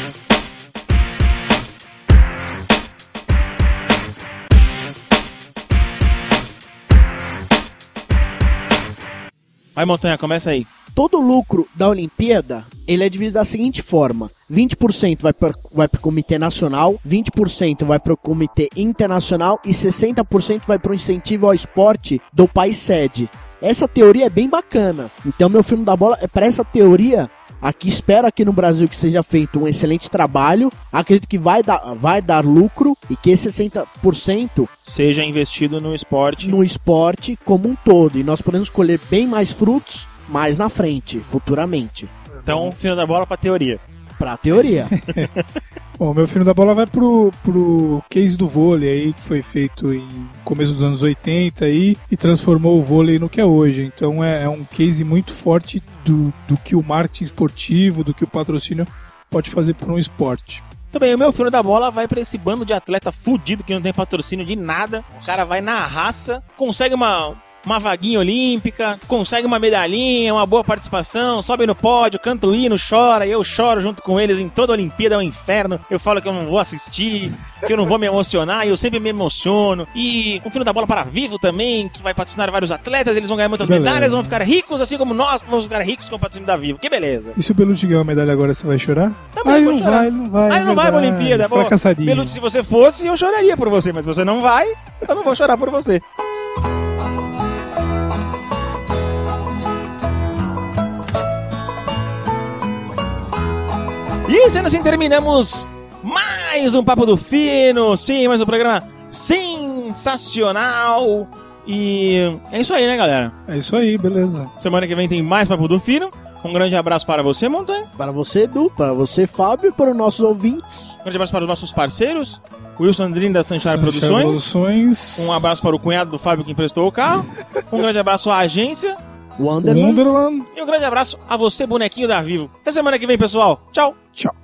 A: Vai, Montanha, começa aí.
D: Todo o lucro da Olimpíada, ele é dividido da seguinte forma: vinte por cento vai para vai o Comitê Nacional, vinte por cento vai para o Comitê Internacional e sessenta por cento vai para o incentivo ao esporte do país sede. Essa teoria é bem bacana. Então, meu filme da bola é para essa teoria. Aqui espero aqui no Brasil que seja feito um excelente trabalho. Acredito que vai dar, vai dar lucro e que esse sessenta por cento
A: Seja investido no esporte.
D: no esporte como um todo. E nós podemos colher bem mais frutos mais na frente, futuramente.
A: Então, Fino da Bola pra teoria.
D: Pra teoria.
C: Bom, meu filho da bola vai pro, pro case do vôlei aí, que foi feito em começo dos anos oitenta aí, e transformou o vôlei no que é hoje. Então é, é um case muito forte do, do que o marketing esportivo, do que o patrocínio pode fazer por um esporte.
A: Também, o meu Fino da Bola vai pra esse bando de atleta fudido que não tem patrocínio de nada. O cara vai na raça, consegue uma... uma vaguinha olímpica, consegue uma medalhinha, uma boa participação, sobe no pódio, canta o hino, chora, e eu choro junto com eles em toda a Olimpíada, é um inferno. Eu falo que eu não vou assistir, que eu não vou me emocionar, e eu sempre me emociono. E o Fino da Bola para Vivo também, que vai patrocinar vários atletas, eles vão ganhar muitas
C: Beleza.
A: medalhas, vão ficar ricos, assim como nós vamos ficar ricos com o patrocínio da Vivo. Que beleza.
C: E se o Belucci ganhar uma medalha agora, você vai chorar?
A: Também
C: ah, ele
A: vou
C: não
A: chorar.
C: vai, ele não vai.
A: Ah, ele não
C: é
A: vai pra
C: verdade.
A: Olimpíada. Pô,
C: Fracassadinho.
A: Belucci, se você fosse, eu choraria por você, mas você não vai, eu não vou chorar por você. E sendo assim, terminamos mais um Papo do Fino. Sim, mais um programa sensacional. E é isso aí, né, galera?
C: É isso aí, beleza.
A: Semana que vem tem mais Papo do Fino. Um grande abraço para você, Montanha.
D: Para você, Edu, para você, Fábio, e para os nossos ouvintes.
A: Um grande abraço para os nossos parceiros. Wilson Andrino da Sunshine
C: Sunshine
A: Produções.
C: Produções.
A: Um abraço para o cunhado do Fábio que emprestou o carro. Um grande abraço à agência.
D: Wonderland.
C: Wonderland.
A: E um grande abraço a você, bonequinho da Vivo. Até semana que vem, pessoal. Tchau.
C: Tchau.